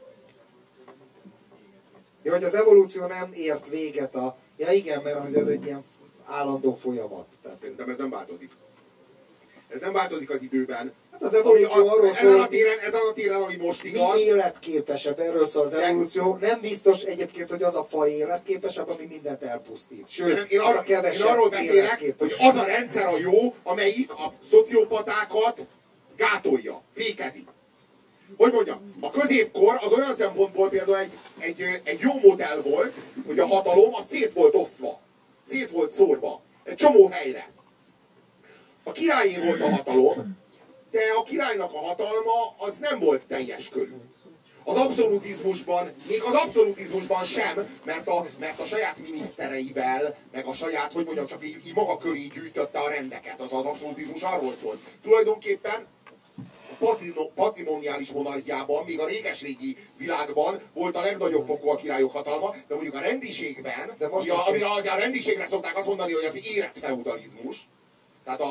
Ja, hogy az evolúció nem ért véget a... Ja igen, mert ez egy ilyen állandó folyamat. Tehát... Szerintem ez nem változik. Ez nem változik az időben. Hát az evolúció arról szól, ezen a téren, ami most igaz. Mi életképesebb, erről szól az evolúció. Nem biztos egyébként, hogy az a faj életképesebb, ami mindent elpusztít. Sőt, én arról beszélek, hogy az a rendszer a jó, amelyik a szociopatákat gátolja, fékezi. Hogy mondjam, a középkor az olyan szempontból például egy jó modell volt, hogy a hatalom az szét volt osztva, szét volt szórva, egy csomó helyre. A királyé volt a hatalom, de a királynak a hatalma az nem volt teljes körű. Az abszolutizmusban, még az abszolutizmusban sem, mert a saját minisztereivel, meg a saját, hogy mondjam, csak így maga köré gyűjtötte a rendeket. Az abszolutizmus arról szólt. Tulajdonképpen patrimoniális monarchiában, még a réges-régi világban volt a legnagyobb fokú a királyok hatalma, de mondjuk a rendiségben, amire a rendiségre szokták azt mondani, hogy az érett feudalizmus, tehát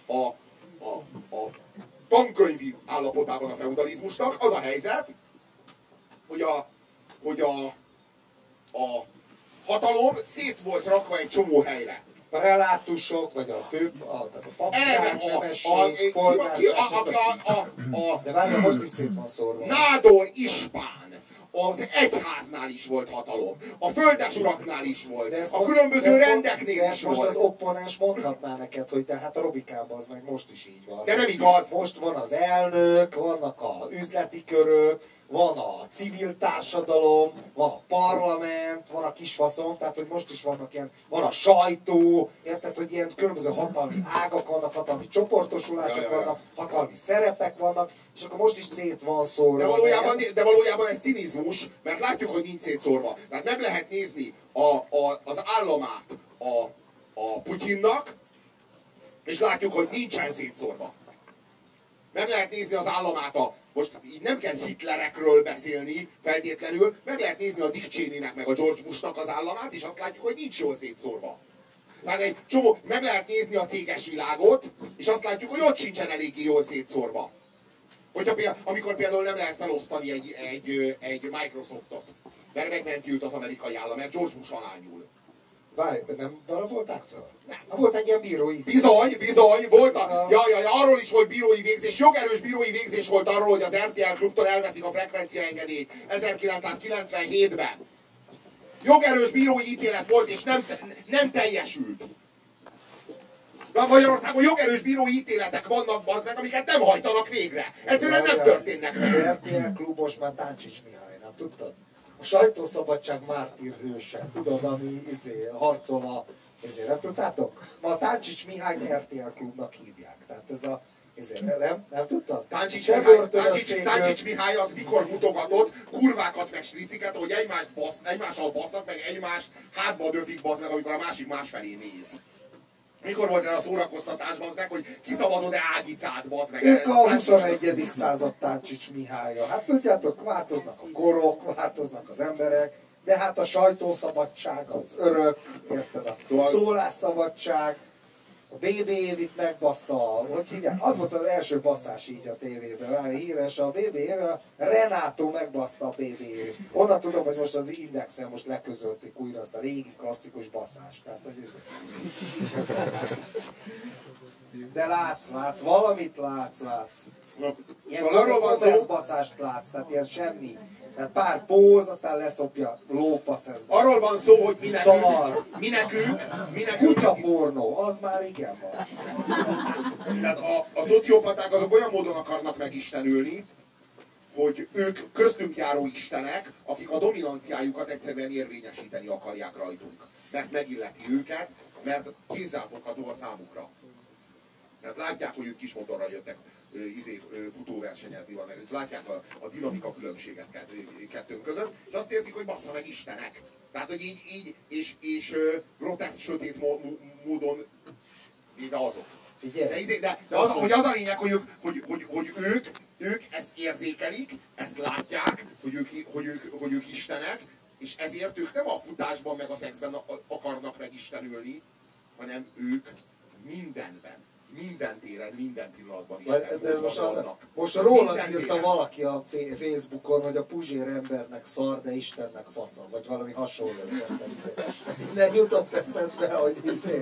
a tankönyvi állapotában a feudalizmusnak, az a helyzet, hogy a hatalom szét volt rakva egy csomó helyre. A relátusok, vagy a papság, nemesség, de várjál, most is szét van szórva. Nádor Ispán az egyháznál is volt hatalom, a földesuraknál is volt, a különböző rendeknél is volt. Most az opponens mondhatná neked, hogy tehát a Robikában az meg most is így van. De nem igaz. Most van az elnök, vannak a üzleti körök, van a civil társadalom, van a parlament, van a kisfaszom, tehát hogy most is vannak ilyen, van a sajtó, érted, hogy ilyen különböző hatalmi ágak vannak, hatalmi csoportosulások vannak, hatalmi szerepek vannak, és akkor most is szét van szórva. De valójában ez cinizmus, mert látjuk, hogy nincs szétszórva. Tehát meg lehet nézni az államát a Putyinnak, És látjuk, hogy nincsen szétszórva. Meg lehet nézni az államát, most így nem kell Hitlerekről beszélni feltétlenül, meg lehet nézni a Dick Cheneynek meg a George Bushnak az államát, és azt látjuk, hogy nincs jól szétszórva. Tehát egy csomó, meg lehet nézni a céges világot, és azt látjuk, hogy ott sincsen eléggé jól szétszórva. Amikor például nem lehet felosztani egy Microsoftot, mert megment az amerikai állam, mert George Bush alá nyúl. Várj, nem darabolták fel? Nem. Volt egy ilyen bírói. Bizony, volt arról is volt bírói végzés, jogerős bírói végzés volt arról, hogy az RTL klubtól elveszik a frekvenciaengedélyt 1997-ben. Jogerős bírói ítélet volt, és nem teljesült. De Magyarországon jogerős bírói ítéletek vannak, bazd meg, amiket nem hajtanak végre. Egyszerűen nem történnek meg. Az RTL klub most már Táncsics Mihály, nem tudtad? A sajtószabadság mártír hőse, tudod, ami harcol a... nem tudtátok? Ma a Táncsics Mihályt RTL klubnak hívják. Tehát ez a... nem tudtad? Táncsics Mihály az mikor mutogatott kurvákat meg striciket, hogy egymással basznak, meg egymást hátba döfik, bazd meg, amikor a másik másfelé néz. Mikor volt ez a szórakoztatás, bazd meg, hogy kiszavazod-e Ágicát, bazd meg? Ők a 21. század Táncsics Mihálya. Hát tudjátok, változnak a korok, változnak az emberek, de hát a sajtószabadság az örök, érted? A szólásszabadság, a BB Évit megbassza, hogy hívják? Az volt az első basszás így a tévében, várj, híres, a BB Éve, Renátó megbaszta a BB Évit. Onnan tudom, hogy most az Indexen most leközölték újra azt a régi klasszikus basszást. Tehát, hogy de látsz, valamit látsz. Ilyen basszást látsz, tehát ilyen semmi. Tehát pár póz, aztán leszopja, lófasz ez. Arról van szó, hogy mi nekünk. Kutyapornó, az már igen van. Tehát a szociopaták azok olyan módon akarnak megistenülni, hogy ők köztünk járó istenek, akik a dominanciájukat egyszerűen érvényesíteni akarják rajtunk. Mert megilleti őket, mert kézzelfogható a számukra. Tehát látják, hogy ők kis motorra jöttek futóversenyezni, és látják a dinamika különbséget kettőnk között, és azt érzik, hogy bassza meg istenek. Tehát, hogy így és groteszk, sötét módon véve azok. De az a lényeg, hogy ők ezt érzékelik, ezt látják, hogy ők istenek, és ezért ők nem a futásban meg a szexben akarnak megistenülni, hanem ők mindenben. Minden téren, minden pillanatban is most rólad írta valaki a Facebookon, hogy a Puzsér embernek szar, de Istennek faszom, vagy valami hasonló. Nem jutott eszedbe, hogy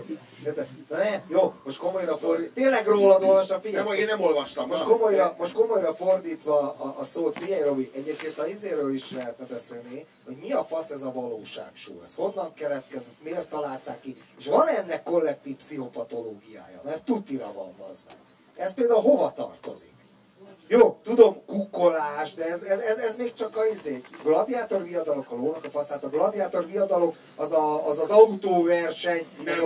jó, most komolyra fordítva. Tényleg rólad olvastam, figyelj. Nem, én nem olvastam. Most komolyra fordítva a szót, figyelj Robi, egyébként a izéről is lehetne beszélni, hogy mi a fasz ez a valóságsó, ez honnan keletkezett, miért találták ki, és van ennek kollektív pszichopatológiája, mert tutira van az meg. Ez például hova tartozik? Jó, tudom, kukkolás, de ez még csak a gladiátor viadalok, a lónak a faszát, a gladiátor viadalok az autóverseny, nem, a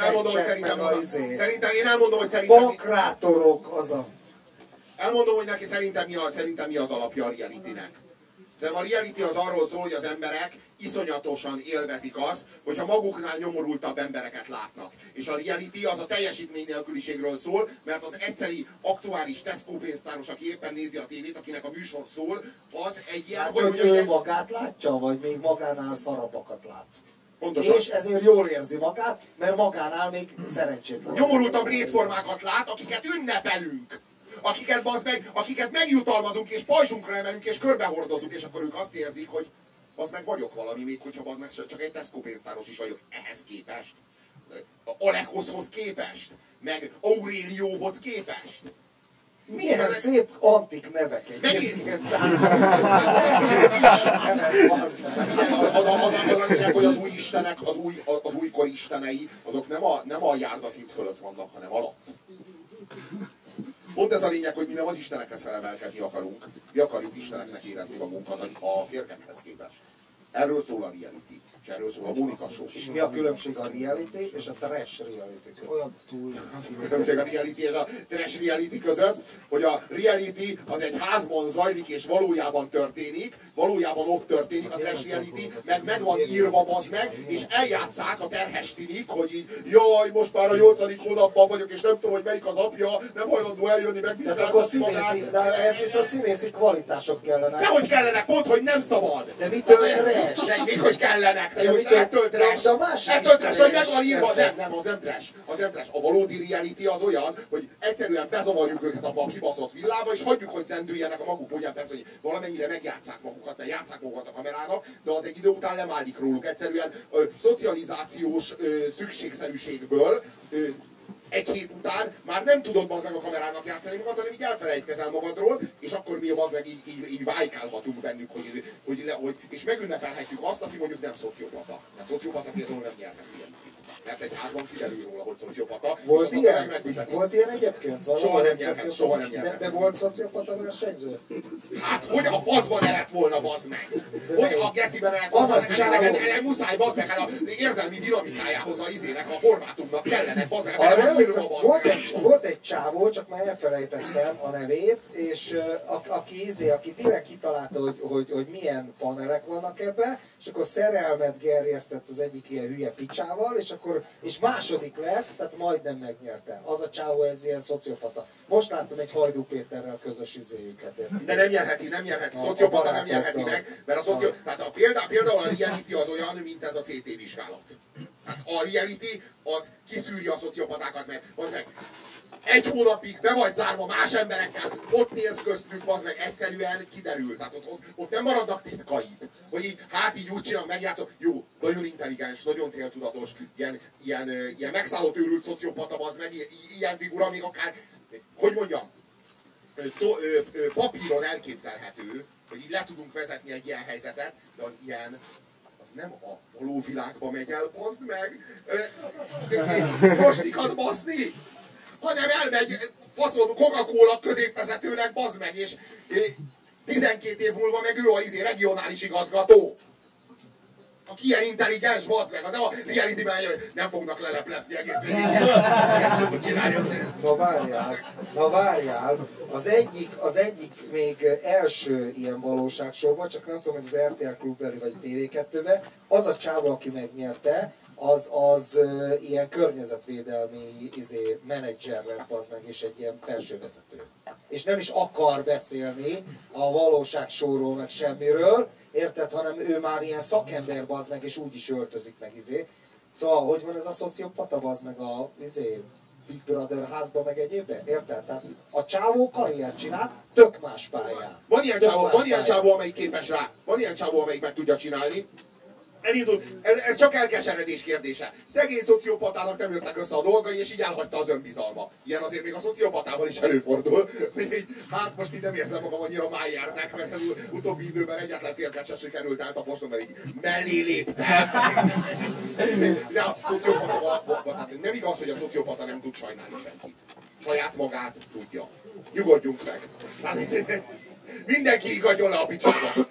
szerintem én elmondom, hogy szerintem... Bankrátorok, az a... Elmondom, hogy neki szerintem mi az alapja a realitynek. Szerintem a reality az arról szól, hogy az emberek iszonyatosan élvezik azt, hogyha maguknál nyomorultabb embereket látnak. És a reality az a teljesítmény nélküliségről szól, mert az egyszeri aktuális Tesco pénztáros, aki éppen nézi a tévét, akinek a műsor szól, az egy ilyen... Hát, hogy ő magát látja, vagy még magánál szarabbakat lát? Pontosan. És ezért jól érzi magát, mert magánál még szerencsétlen. Nyomorultabb létformákat lát, akiket ünnepelünk. Akiket megjutalmazunk, és pajzsunkra emelünk, és körbehordozunk, és akkor ők azt érzik, hogy az meg vagyok valami, még hogyha az meg csak egy Tesco pénztáros is vagyok. Ehhez képest, Olekoshoz képest, meg Aurélióhoz képest. Milyen szép antik nevek egyébként. Az a lényeg, hogy az új istenek, az újkor istenei, azok nem a járdaszint fölött vannak, hanem alatt. Pont ez a lényeg, hogy mi nem az istenekhez felemelkedni akarunk. Mi akarjuk isteneknek érezni magunkat a férkekhez képest. Erről szól a reality. És erről szól a Mónika Show. És mi a különbség a reality és a trash reality között? Olyan túl. A különbség a reality és a trash reality között, hogy a reality az egy házban zajlik és valójában történik, valójában ott történik, a trash reality meg van írva, bazd meg, és eljátszák a terhes tinik, hogy így, jaj, most már a 8. hónapban vagyok, és nem tudom, hogy melyik az apja, nem hajlandó eljönni, megvizsgáltatni magát. De ez viszont színészi kvalitások kellene. Nehogy kellenek, pont, hogy nem szabad. De mitől trash? De még hogy kellenek, de De hogy mitől- ettől trash. de a másik Ettől is trash, hogy meg trash. van írva, nem, az nem trash. Az nem trash. A valódi reality az olyan, hogy egyszerűen bezavarjuk őket abba a kibaszott villába, és hagyjuk, hogy zendüljenek a maguk módján, persze, hogy valamennyire megjátszák magukat, mert játszák magukat a kamerának, de az egy idő után lemálik róluk. Egyszerűen szocializációs szükségszerűségből egy hét után már nem tudod bazd meg a kamerának játszani magad, hanem így elfelejtkezel magadról, és akkor mi bazd meg így vájkálhatunk bennük, és megünnepelhetjük azt, aki mondjuk nem szociopata. Mert szociopata például nem nyerhet ilyen. Mert egy házban kiderül róla, hogy szociopata. Volt és ilyen? megbünteti. Volt ilyen egyébként? Soha nem nyerhet, soha nem nyerhet. De volt szociopata versenyző? Hát, hogy a faszban ne lett volna, bazd meg? Hogy a geciben ne lett volna, Az a csávó. muszáj, bazd meg, hát az érzelmi dinamikájához a izének, a formátumnak kellenek, bazd meg, Arra mert nem emlékszem, írva, bazd meg. volt egy csávó, csak már elfelejtettem a nevét, és aki direkt kitalálta, hogy milyen panelek vannak ebbe, és akkor szerelmet gerjesztett az egyik ilyen hülye picsával, és második lett, tehát majdnem megnyerte. Az a csávó egy ilyen szociopata. Most láttam egy Hajdú Péterrel közös izéjüket. De nem nyerheti. Szociopata nem nyerheti meg, mert tehát például a reality az olyan, mint ez a CT vizsgálat. Hát a reality az kiszűri a szociopatákat, mert az meg egy hónapig be vagy zárva más emberekkel, ott néz köztük, az meg egyszerűen kiderül. Tehát ott nem maradnak titkaid. Hogy így, hát így úgy csinál, megjátszok. Jó, nagyon intelligens, nagyon céltudatos, ilyen megszállott őrült szociopata, az meg ilyen figura, még akár, hogy mondjam, papíron elképzelhető, hogy így le tudunk vezetni egy ilyen helyzetet, de az ilyen, az nem a való világba megy el, baszd meg, moslikat baszni, hanem elmegy faszon Coca-Cola középvezetőnek, baszd meg, és 12 év múlva meg ő a regionális igazgató. Aki ilyen intelligens, baszd meg, az nem a reality-ben nem fognak leleplezni egész végig. Na várjál, az egyik még első ilyen valóságshow volt, csak nem tudom, hogy az RTL Klubberű vagy TV2-ben, az a csávó, aki megnyerte, az ilyen környezetvédelmi menedzser lett, az meg, és egy ilyen felsővezető. És nem is akar beszélni a valóságshowról, meg semmiről, érted, hanem ő már ilyen szakember, bazd meg, és úgy is öltözik meg, Szóval, hogy van ez a szociopata, bazd meg a Big Brother házba, meg egyébben, érted? Tehát a csávó karriert csinál, tök más pályán. Van ilyen csávó, amelyik képes rá. Van ilyen csávó, amelyik meg tudja csinálni. Elindult, ez csak elkeseredés kérdése. Szegény szociopatának nem jöttek össze a dolgai, és így elhagyta az önbizalma. Ilyen azért még a szociopatával is előfordul, hogy így, hát most így nem érzem magam annyira Májernek, mert az utóbbi időben egyetlen félket sem sikerült eltaposnom, mert így mellé léptem. De a szociopata, nem igaz, hogy a szociopata nem tud sajnálni senkit. Saját magát tudja. Nyugodjunk meg. Mindenki igadjon le a picsába.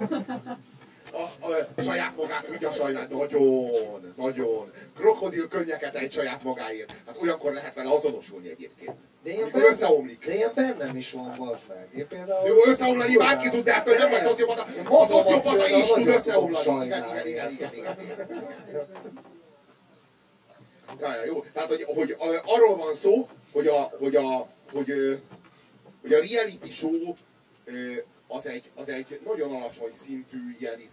A saját magát tudja sajnálni, nagyon. Krokodil könnyeket egy saját magáért. Hát olyankor lehet vele azonosulni egyébként. Amikor összeomlik. De ilyen bennem is van, bazd meg. Én például... Jó, összeomlani bárki tud, de hát nem vagy szociopata. A szociopata is tud összeomlani. Igen. Ja, jó. Tehát, hogy arról van szó, hogy a reality show az egy nagyon alacsony szintű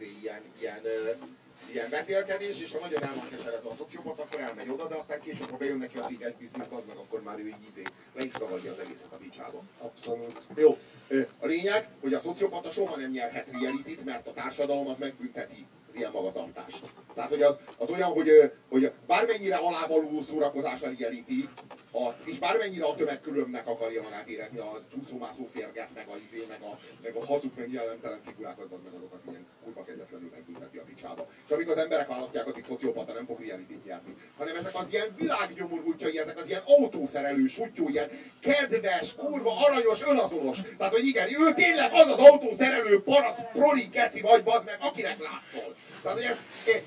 ilyen vetélkedés, és ha nagyon el van keseredve a szociopata, akkor elmegy oda, de aztán később, ha bejön neki a céges biznisz, az meg akkor már ő így le is tagadja az egészet a picsába. Abszolút. Jó. A lényeg, hogy a szociopata soha nem nyerhet reality-t, mert a társadalom az megbünteti az ilyen magatartást. Tehát, hogy az olyan, hogy bármennyire alávaló szórakozás a reality, és bármennyire a tömegkülönbnek akarja magát érezni a csúszómászó férget, meg a hazug, meg jellemtelen figurákat, az meg azokat ilyen kurva kegyetlenül megbünteti a picsába. És amíg az emberek választják, addig szociopata nem fog reality-t nyerni. Hanem ezek az ilyen világnyomorultjai, ezek az ilyen autószerelő sutyó, ilyen kedves, kurva, aranyos, önazonos. Tehát, hogy igen, ő tényleg az az autószerelő, parasz, proli, keci vagy, bazd meg, akinek látszol. Tehát, hogy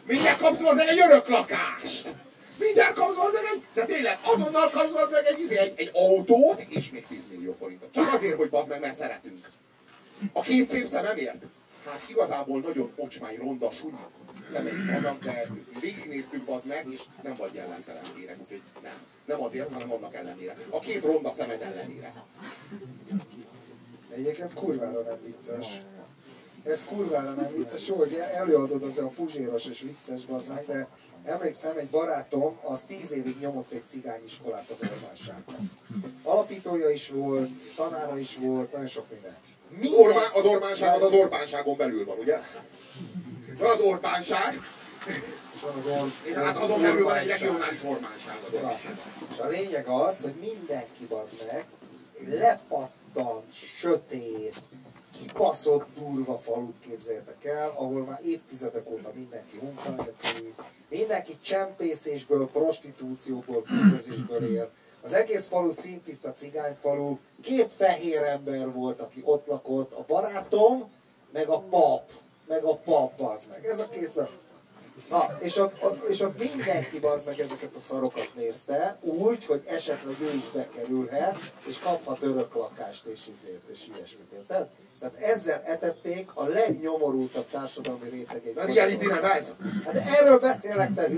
Mindjárt kapsz hozzá egy örök lakást! Mindjárt kapsz hozzá egy... De tényleg, azonnal kapsz hozzá egy autót, és még 10 millió forintot. Csak azért, hogy bazd meg, mert szeretünk. A két szép szememért? Hát igazából nagyon ocsmány, ronda, sunyi szemeik vannak, de végignéztük bazd meg, és nem vagy jellentelen kérem, úgyhogy nem. Nem azért, hanem annak ellenére. A két ronda szemed ellenére. Egyébként kurvára nem vicces. Ez kurvára nem vicces, jó, hogy előadod az a puzséros és vicces bazd meg, de emlékszem, egy barátom, az 10 évig nyomott egy cigányiskolát az Orbánságban. Alapítója is volt, tanára is volt, nagyon sok minden. Az Orbánság az Orbánságon belül van, ugye? Van az Orbánság, és hát azon belül van egy regionális Orbánság. És a lényeg az, hogy mindenki bazd meg, lepattant, sötét, kibaszott durva falut képzeljetek el, ahol már évtizedek óta mindenki munkanélkül, mindenki csempészésből, prostitúcióból, bűnözésből él. Az egész falu szintiszta cigányfalu, 2 fehér ember volt, aki ott lakott, a barátom, meg a pap, bazd meg. Ez a 2. Na, és ott mindenki bazd meg ezeket a szarokat nézte, úgy, hogy esetleg ő is bekerülhet, és kaphat örök lakást és ilyesmit. Érted? Tehát ezzel etették a legnyomorultabb társadalmi rétegét. A reality nem ez? Hát erről beszélek, te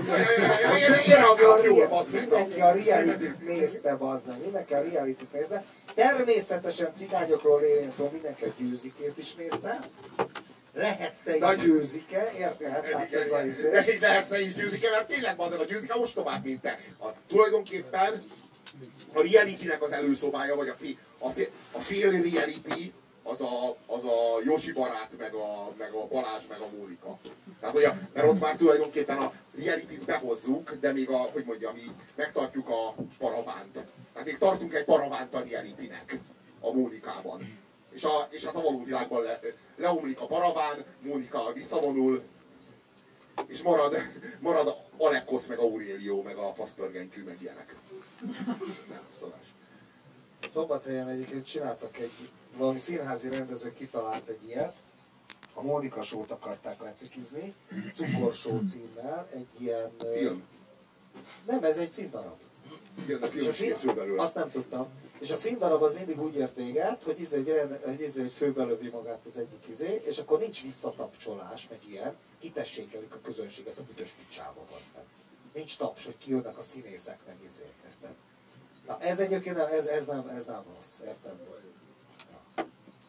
mindenki a reality-t nézte, bazd meg. Mindenki a reality-t nézte. Természetesen cigányokról lévén szó, mindenki a győzikét is nézte. Lehetsz te is győzike, érted? Hát ez a izé. Lehetsz te is győzike, mert tényleg bazd, a győzike most tovább, mint te. Tulajdonképpen a reality-nek az előszobája, vagy a fél reality, az a Josi barát, meg a Balázs, meg a Mónika. Tehát, mert ott már tulajdonképpen a reality-t behozzuk, de még mi megtartjuk a paravánt. Tehát még tartunk egy paravánt a reality-nek a Mónikában. És hát a való világban leomlik a paraván, Mónika visszavonul, és marad Alekkosz, meg Aurélio, meg a faszpörgentyű, meg ilyenek. Nem, tudás. Szombathelyen egyébként csináltak valami színházi rendező kitalált egy ilyet, a Mónika Show-t akarták lecikizni, Cukorshow címmel, egy ilyen... Film. Nem, ez egy színdarab. Igen, a film is készül belőle. Azt nem tudtam. És a színdarab az mindig úgy ért véget, hogy főbelövi magát az egyik és akkor nincs visszatapcsolás, meg ilyen, kitessékelik a közönséget a büdös picsába. Nincs taps, hogy kijönnek a színészek, meg érted? Na ez egyébként ez nem rossz, érted? Ja.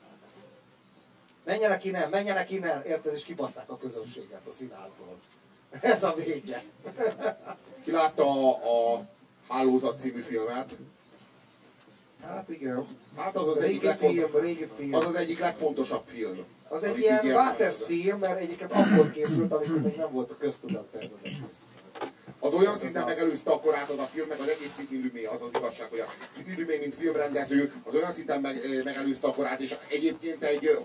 Menjenek innen, érted, és kibasszák a közönséget a színházból. Ez a vége. Ki látta a Hálózat című filmet? Hát igen. Hát az az egyik legfontosabb film. Az egy ilyen Vátesz film, mert egyiket akkor készült, amikor még nem volt a köztudatban ez az egész. Az olyan szinten megelőzte a korát az a film, meg az egész Sidney Lumet, az az igazság, hogy a Sidney Lumet, mint filmrendező, az olyan szinten megelőzte a korát, és egyébként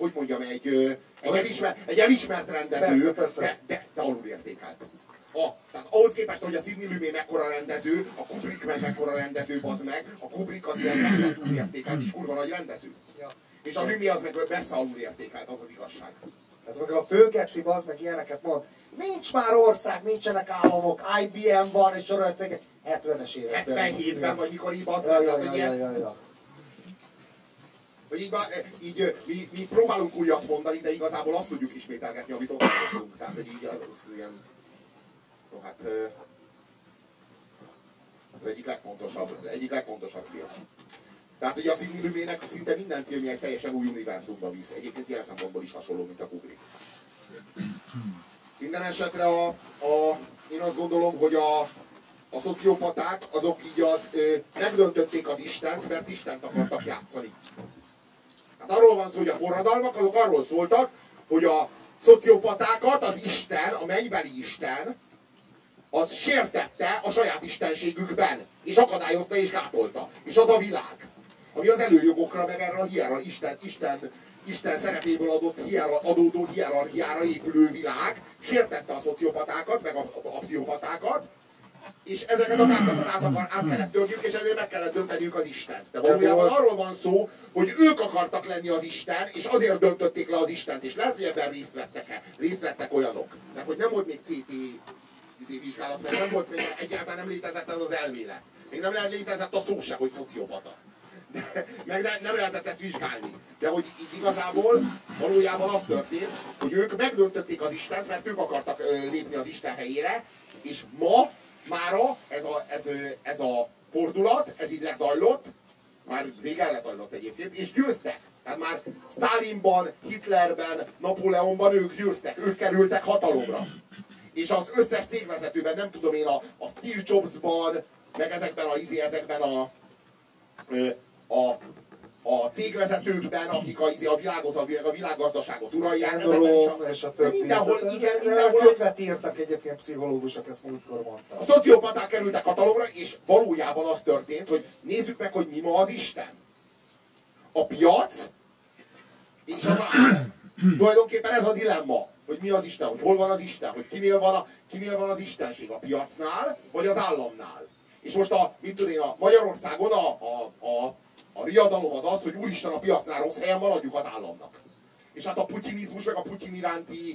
egy elismert rendező, persze. de alulértékelt. Tehát ahhoz képest, hogy a Sidney Lumet mekkora rendező, a Kubrick meg mekkora rendező, bazd meg, a Kubrick az ilyen messze túlértékelt és kurva nagy rendező. Ja. És a Lumet az meg messze alulértékelt, az az igazság. Tehát meg a főgeci, bazd meg ilyeneket mond, nincs már ország, nincsenek államok, IBM van, és sorol cégek, 70-es években. 77-ben, vagy mikor így bazd meg, hogy ilyen... Hogy így mi próbálunk újat mondani, de igazából azt tudjuk ismételgetni, amit ott mondunk. Tehát, hogy így az ilyen... No, hát... Az egyik legfontosabb film. Tehát ugye a Sidney Lumetnek szinte minden filmje egy teljesen új univerzumba visz. Egyébként ilyen szempontból is hasonló, mint a Kubrick. Minden esetre én azt gondolom, hogy a szociopaták azok így megdöntötték az Istent, mert Istent akartak játszani. Hát arról van szó, hogy a forradalmak azok arról szóltak, hogy a szociopatákat az Isten, a mennybeli Isten, az sértette a saját istenségükben, és akadályozta és gátolta. És az a világ, ami az előjogokra, meg erre a Isten szerepéből adódó hierarchiára épülő világ, sértette a szociopatákat, meg a pszichopatákat, És ezeket a kártakat át kellett törniük, és ezért meg kellett dönteniük az Istent. De valójában arról van szó, hogy ők akartak lenni az Isten, és azért döntötték le az Istent, és lehet, hogy ebben részt vettek olyanok. Mert hogy nem volt még CT vizsgálat, mert nem volt még, egyáltalán nem létezett ez az elmélet. Még nem létezett a szó se, hogy szociopata. Meg nem lehetett ezt vizsgálni. De hogy így igazából valójában az történt, hogy ők megdöntötték az Istent, mert ők akartak lépni az Isten helyére, és mára ez a fordulat, ez így lezajlott, már régen lezajlott egyébként, és győztek. Tehát már Sztálinban, Hitlerben, Napóleonban ők győztek, ők kerültek hatalomra. És az összes cégvezetőben, nem tudom én, a Steve Jobsban, meg ezekben a cégvezetőkben, akik a világot, a világgazdaságot uralják, ezekben és a többi. mindenhol, Könyvet írtak egyébként pszichológusok, ezt múltkor mondtam. a szociopaták kerültek hatalomra, és valójában az történt, hogy nézzük meg, hogy mi ma az Isten. A piac és az állam. Tulajdonképpen ez a dilemma, hogy mi az Isten, hogy hol van az Isten, hogy kinél van az istenség, a piacnál, vagy az államnál. És most mint tudom én, Magyarországon a riadalom az az, hogy úristen, a piacnál rossz helyen van, adjuk az államnak. És hát a putinizmus, meg a Putyin iránti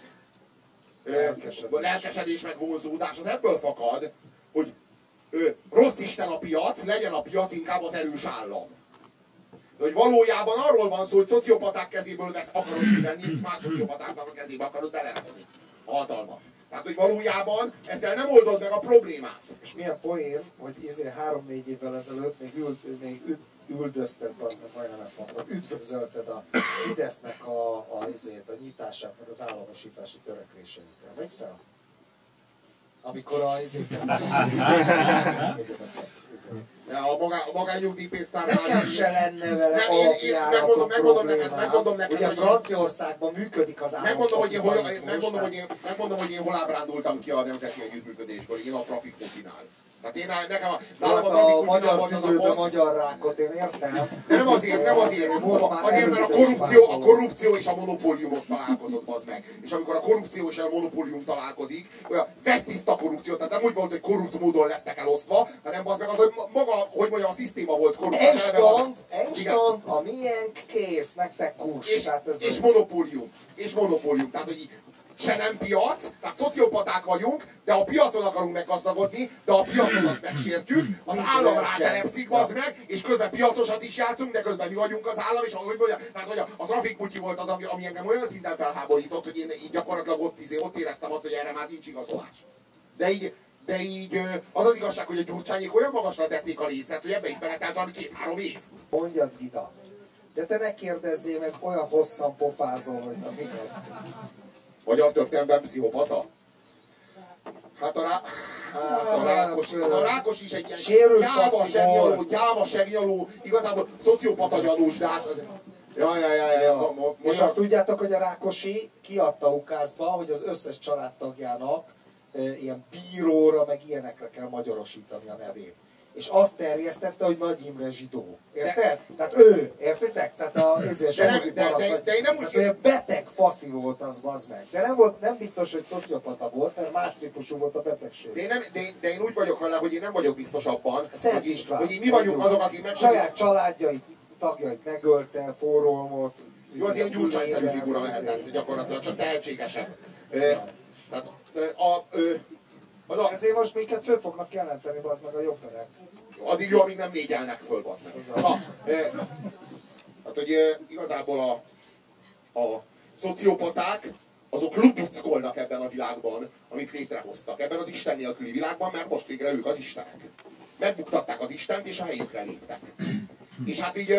lelkesedés, meg vonzódás, az ebből fakad, hogy rossz Isten a piac, legyen a piac inkább az erős állam. De hogy valójában arról van szó, hogy szociopaták kezéből akarod kivenni, és más szociopatáknak a kezébe akarod belerakni a hatalmat. Tehát, hogy valójában ezzel nem oldod meg a problémát. És milyen poén, hogy 3-4 évvel ezelőtt még üldözted, majdnem ezt mondtam, üdvözölted a Fidesznek a nyitását, meg az államosítási törekvéseit. Emlékszel? Amikor a a magányugdíjpénztárnál... Nekem se lenne vele alapjáratok megmondom neked, ugye Franciaországban működik az államkapitalizmus. Megmondom, hogy én hol ábrándultam ki a nemzeti együttműködésből. Én a Trafikmutinál. Tehát nekem a magyar tüdőbe magyar rákot, én értem. De nem azért, mert a korrupció és a monopóliumok találkozott, az meg. És amikor a korrupció és a monopólium találkozik, olyan fettiszta korrupció, tehát nem úgy volt, hogy korrupt módon lettek elosztva, hanem az meg az, hogy maga, hogy mondjam, a szisztéma volt korrupt. Instant, a miénk kész, nektek kurs. És monopólium. Tehát, hogy se nem piac, tehát szociopaták vagyunk, de a piacon akarunk meggazdagodni, de a piacon azt megsértjük, az állam rátelepszik, bazd meg, és közben piacosat is játszunk, de közben mi vagyunk az állam, és ahogy mondja, tehát hogy a trafikmutyi volt az, ami engem olyan szinten felháborított, hogy én így gyakorlatilag ott éreztem azt, hogy erre már nincs igazolás. De így az az igazság, hogy a Gyurcsányék olyan magasra tették a lécet, hogy ebbe is beletelt valami 2-3 év. Mondjad, Vida, de te ne kérdezzél meg, olyan hosszan pofázol, hogy nem igaz. Magyar történelemben pszichopata? Hát a Rákos is egy ilyen gyáva segnyaló, igazából szociopata gyanús, de hát... És azt tudjátok, hogy a Rákosi kiadta ukázba, hogy az összes családtagjának ilyen bíróra, meg ilyenekre kell magyarosítani a nevét. És azt terjesztette, hogy Nagy Imre zsidó. Érted? Tehát ő, értitek? Tehát de én nem úgy... Tehát beteg faszi volt az, bazd meg. De nem biztos, hogy szociopata volt, mert más típusú volt a betegség. De én úgy vagyok vele, hogy én nem vagyok biztos abban, hogy mi vagyunk azok, akik saját családjait, tagjait megölte, forrólmot. Jó, az ilyen Gyurcsány-szerű figura lehetett, gyakorlatilag csak tehetségesebb. Ezért most minket föl fognak jelenteni, bazd meg a jogkörek. Addig jó, amíg nem négyelnek föl, bazd meg. Hát, hogy igazából a szociopaták, azok lubickolnak ebben a világban, amit létrehoztak. Ebben az Isten nélküli világban, mert most végre ők az Istenek. Megbuktatták az Istent, és a helyükre léptek. És hát így...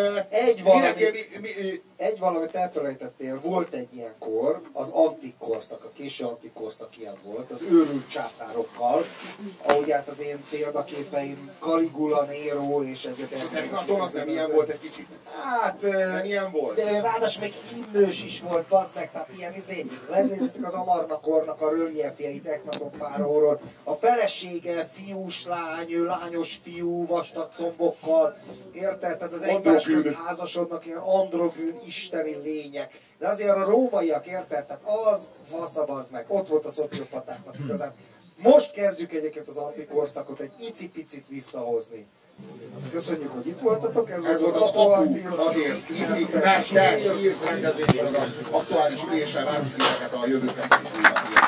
Egy valamit elfelejtettél, volt egy ilyen kor, az antik korszak, a késő antik korszak ilyen volt, az őrült császárokkal, ahogy hát az én példaképeim Caligula, Nero és egyébként... Az nem ilyen volt egy kicsit. Hát... Nem ilyen volt. De ráadásul még himnős is volt, bazd meg, tehát ilyen megnézzetek az Amarnakornak a röljefjeit Eknaton fáraóról. A felesége fiús lány, ő lányos fiú, vastag combokkal, érted? Tehát az egymás közt házasodnak ilyen androgyn, isteni lények. De azért a rómaiak, érted? Tehát az faszabaz meg. Ott volt a szociopatáknak igazán. Most kezdjük egyébként az antikorszakot egy icipicit visszahozni. Köszönjük, hogy itt voltatok, Ez volt az APU, azért iszik, de hírt rendezvény az aktuális ülése, várjuk a jövőben is.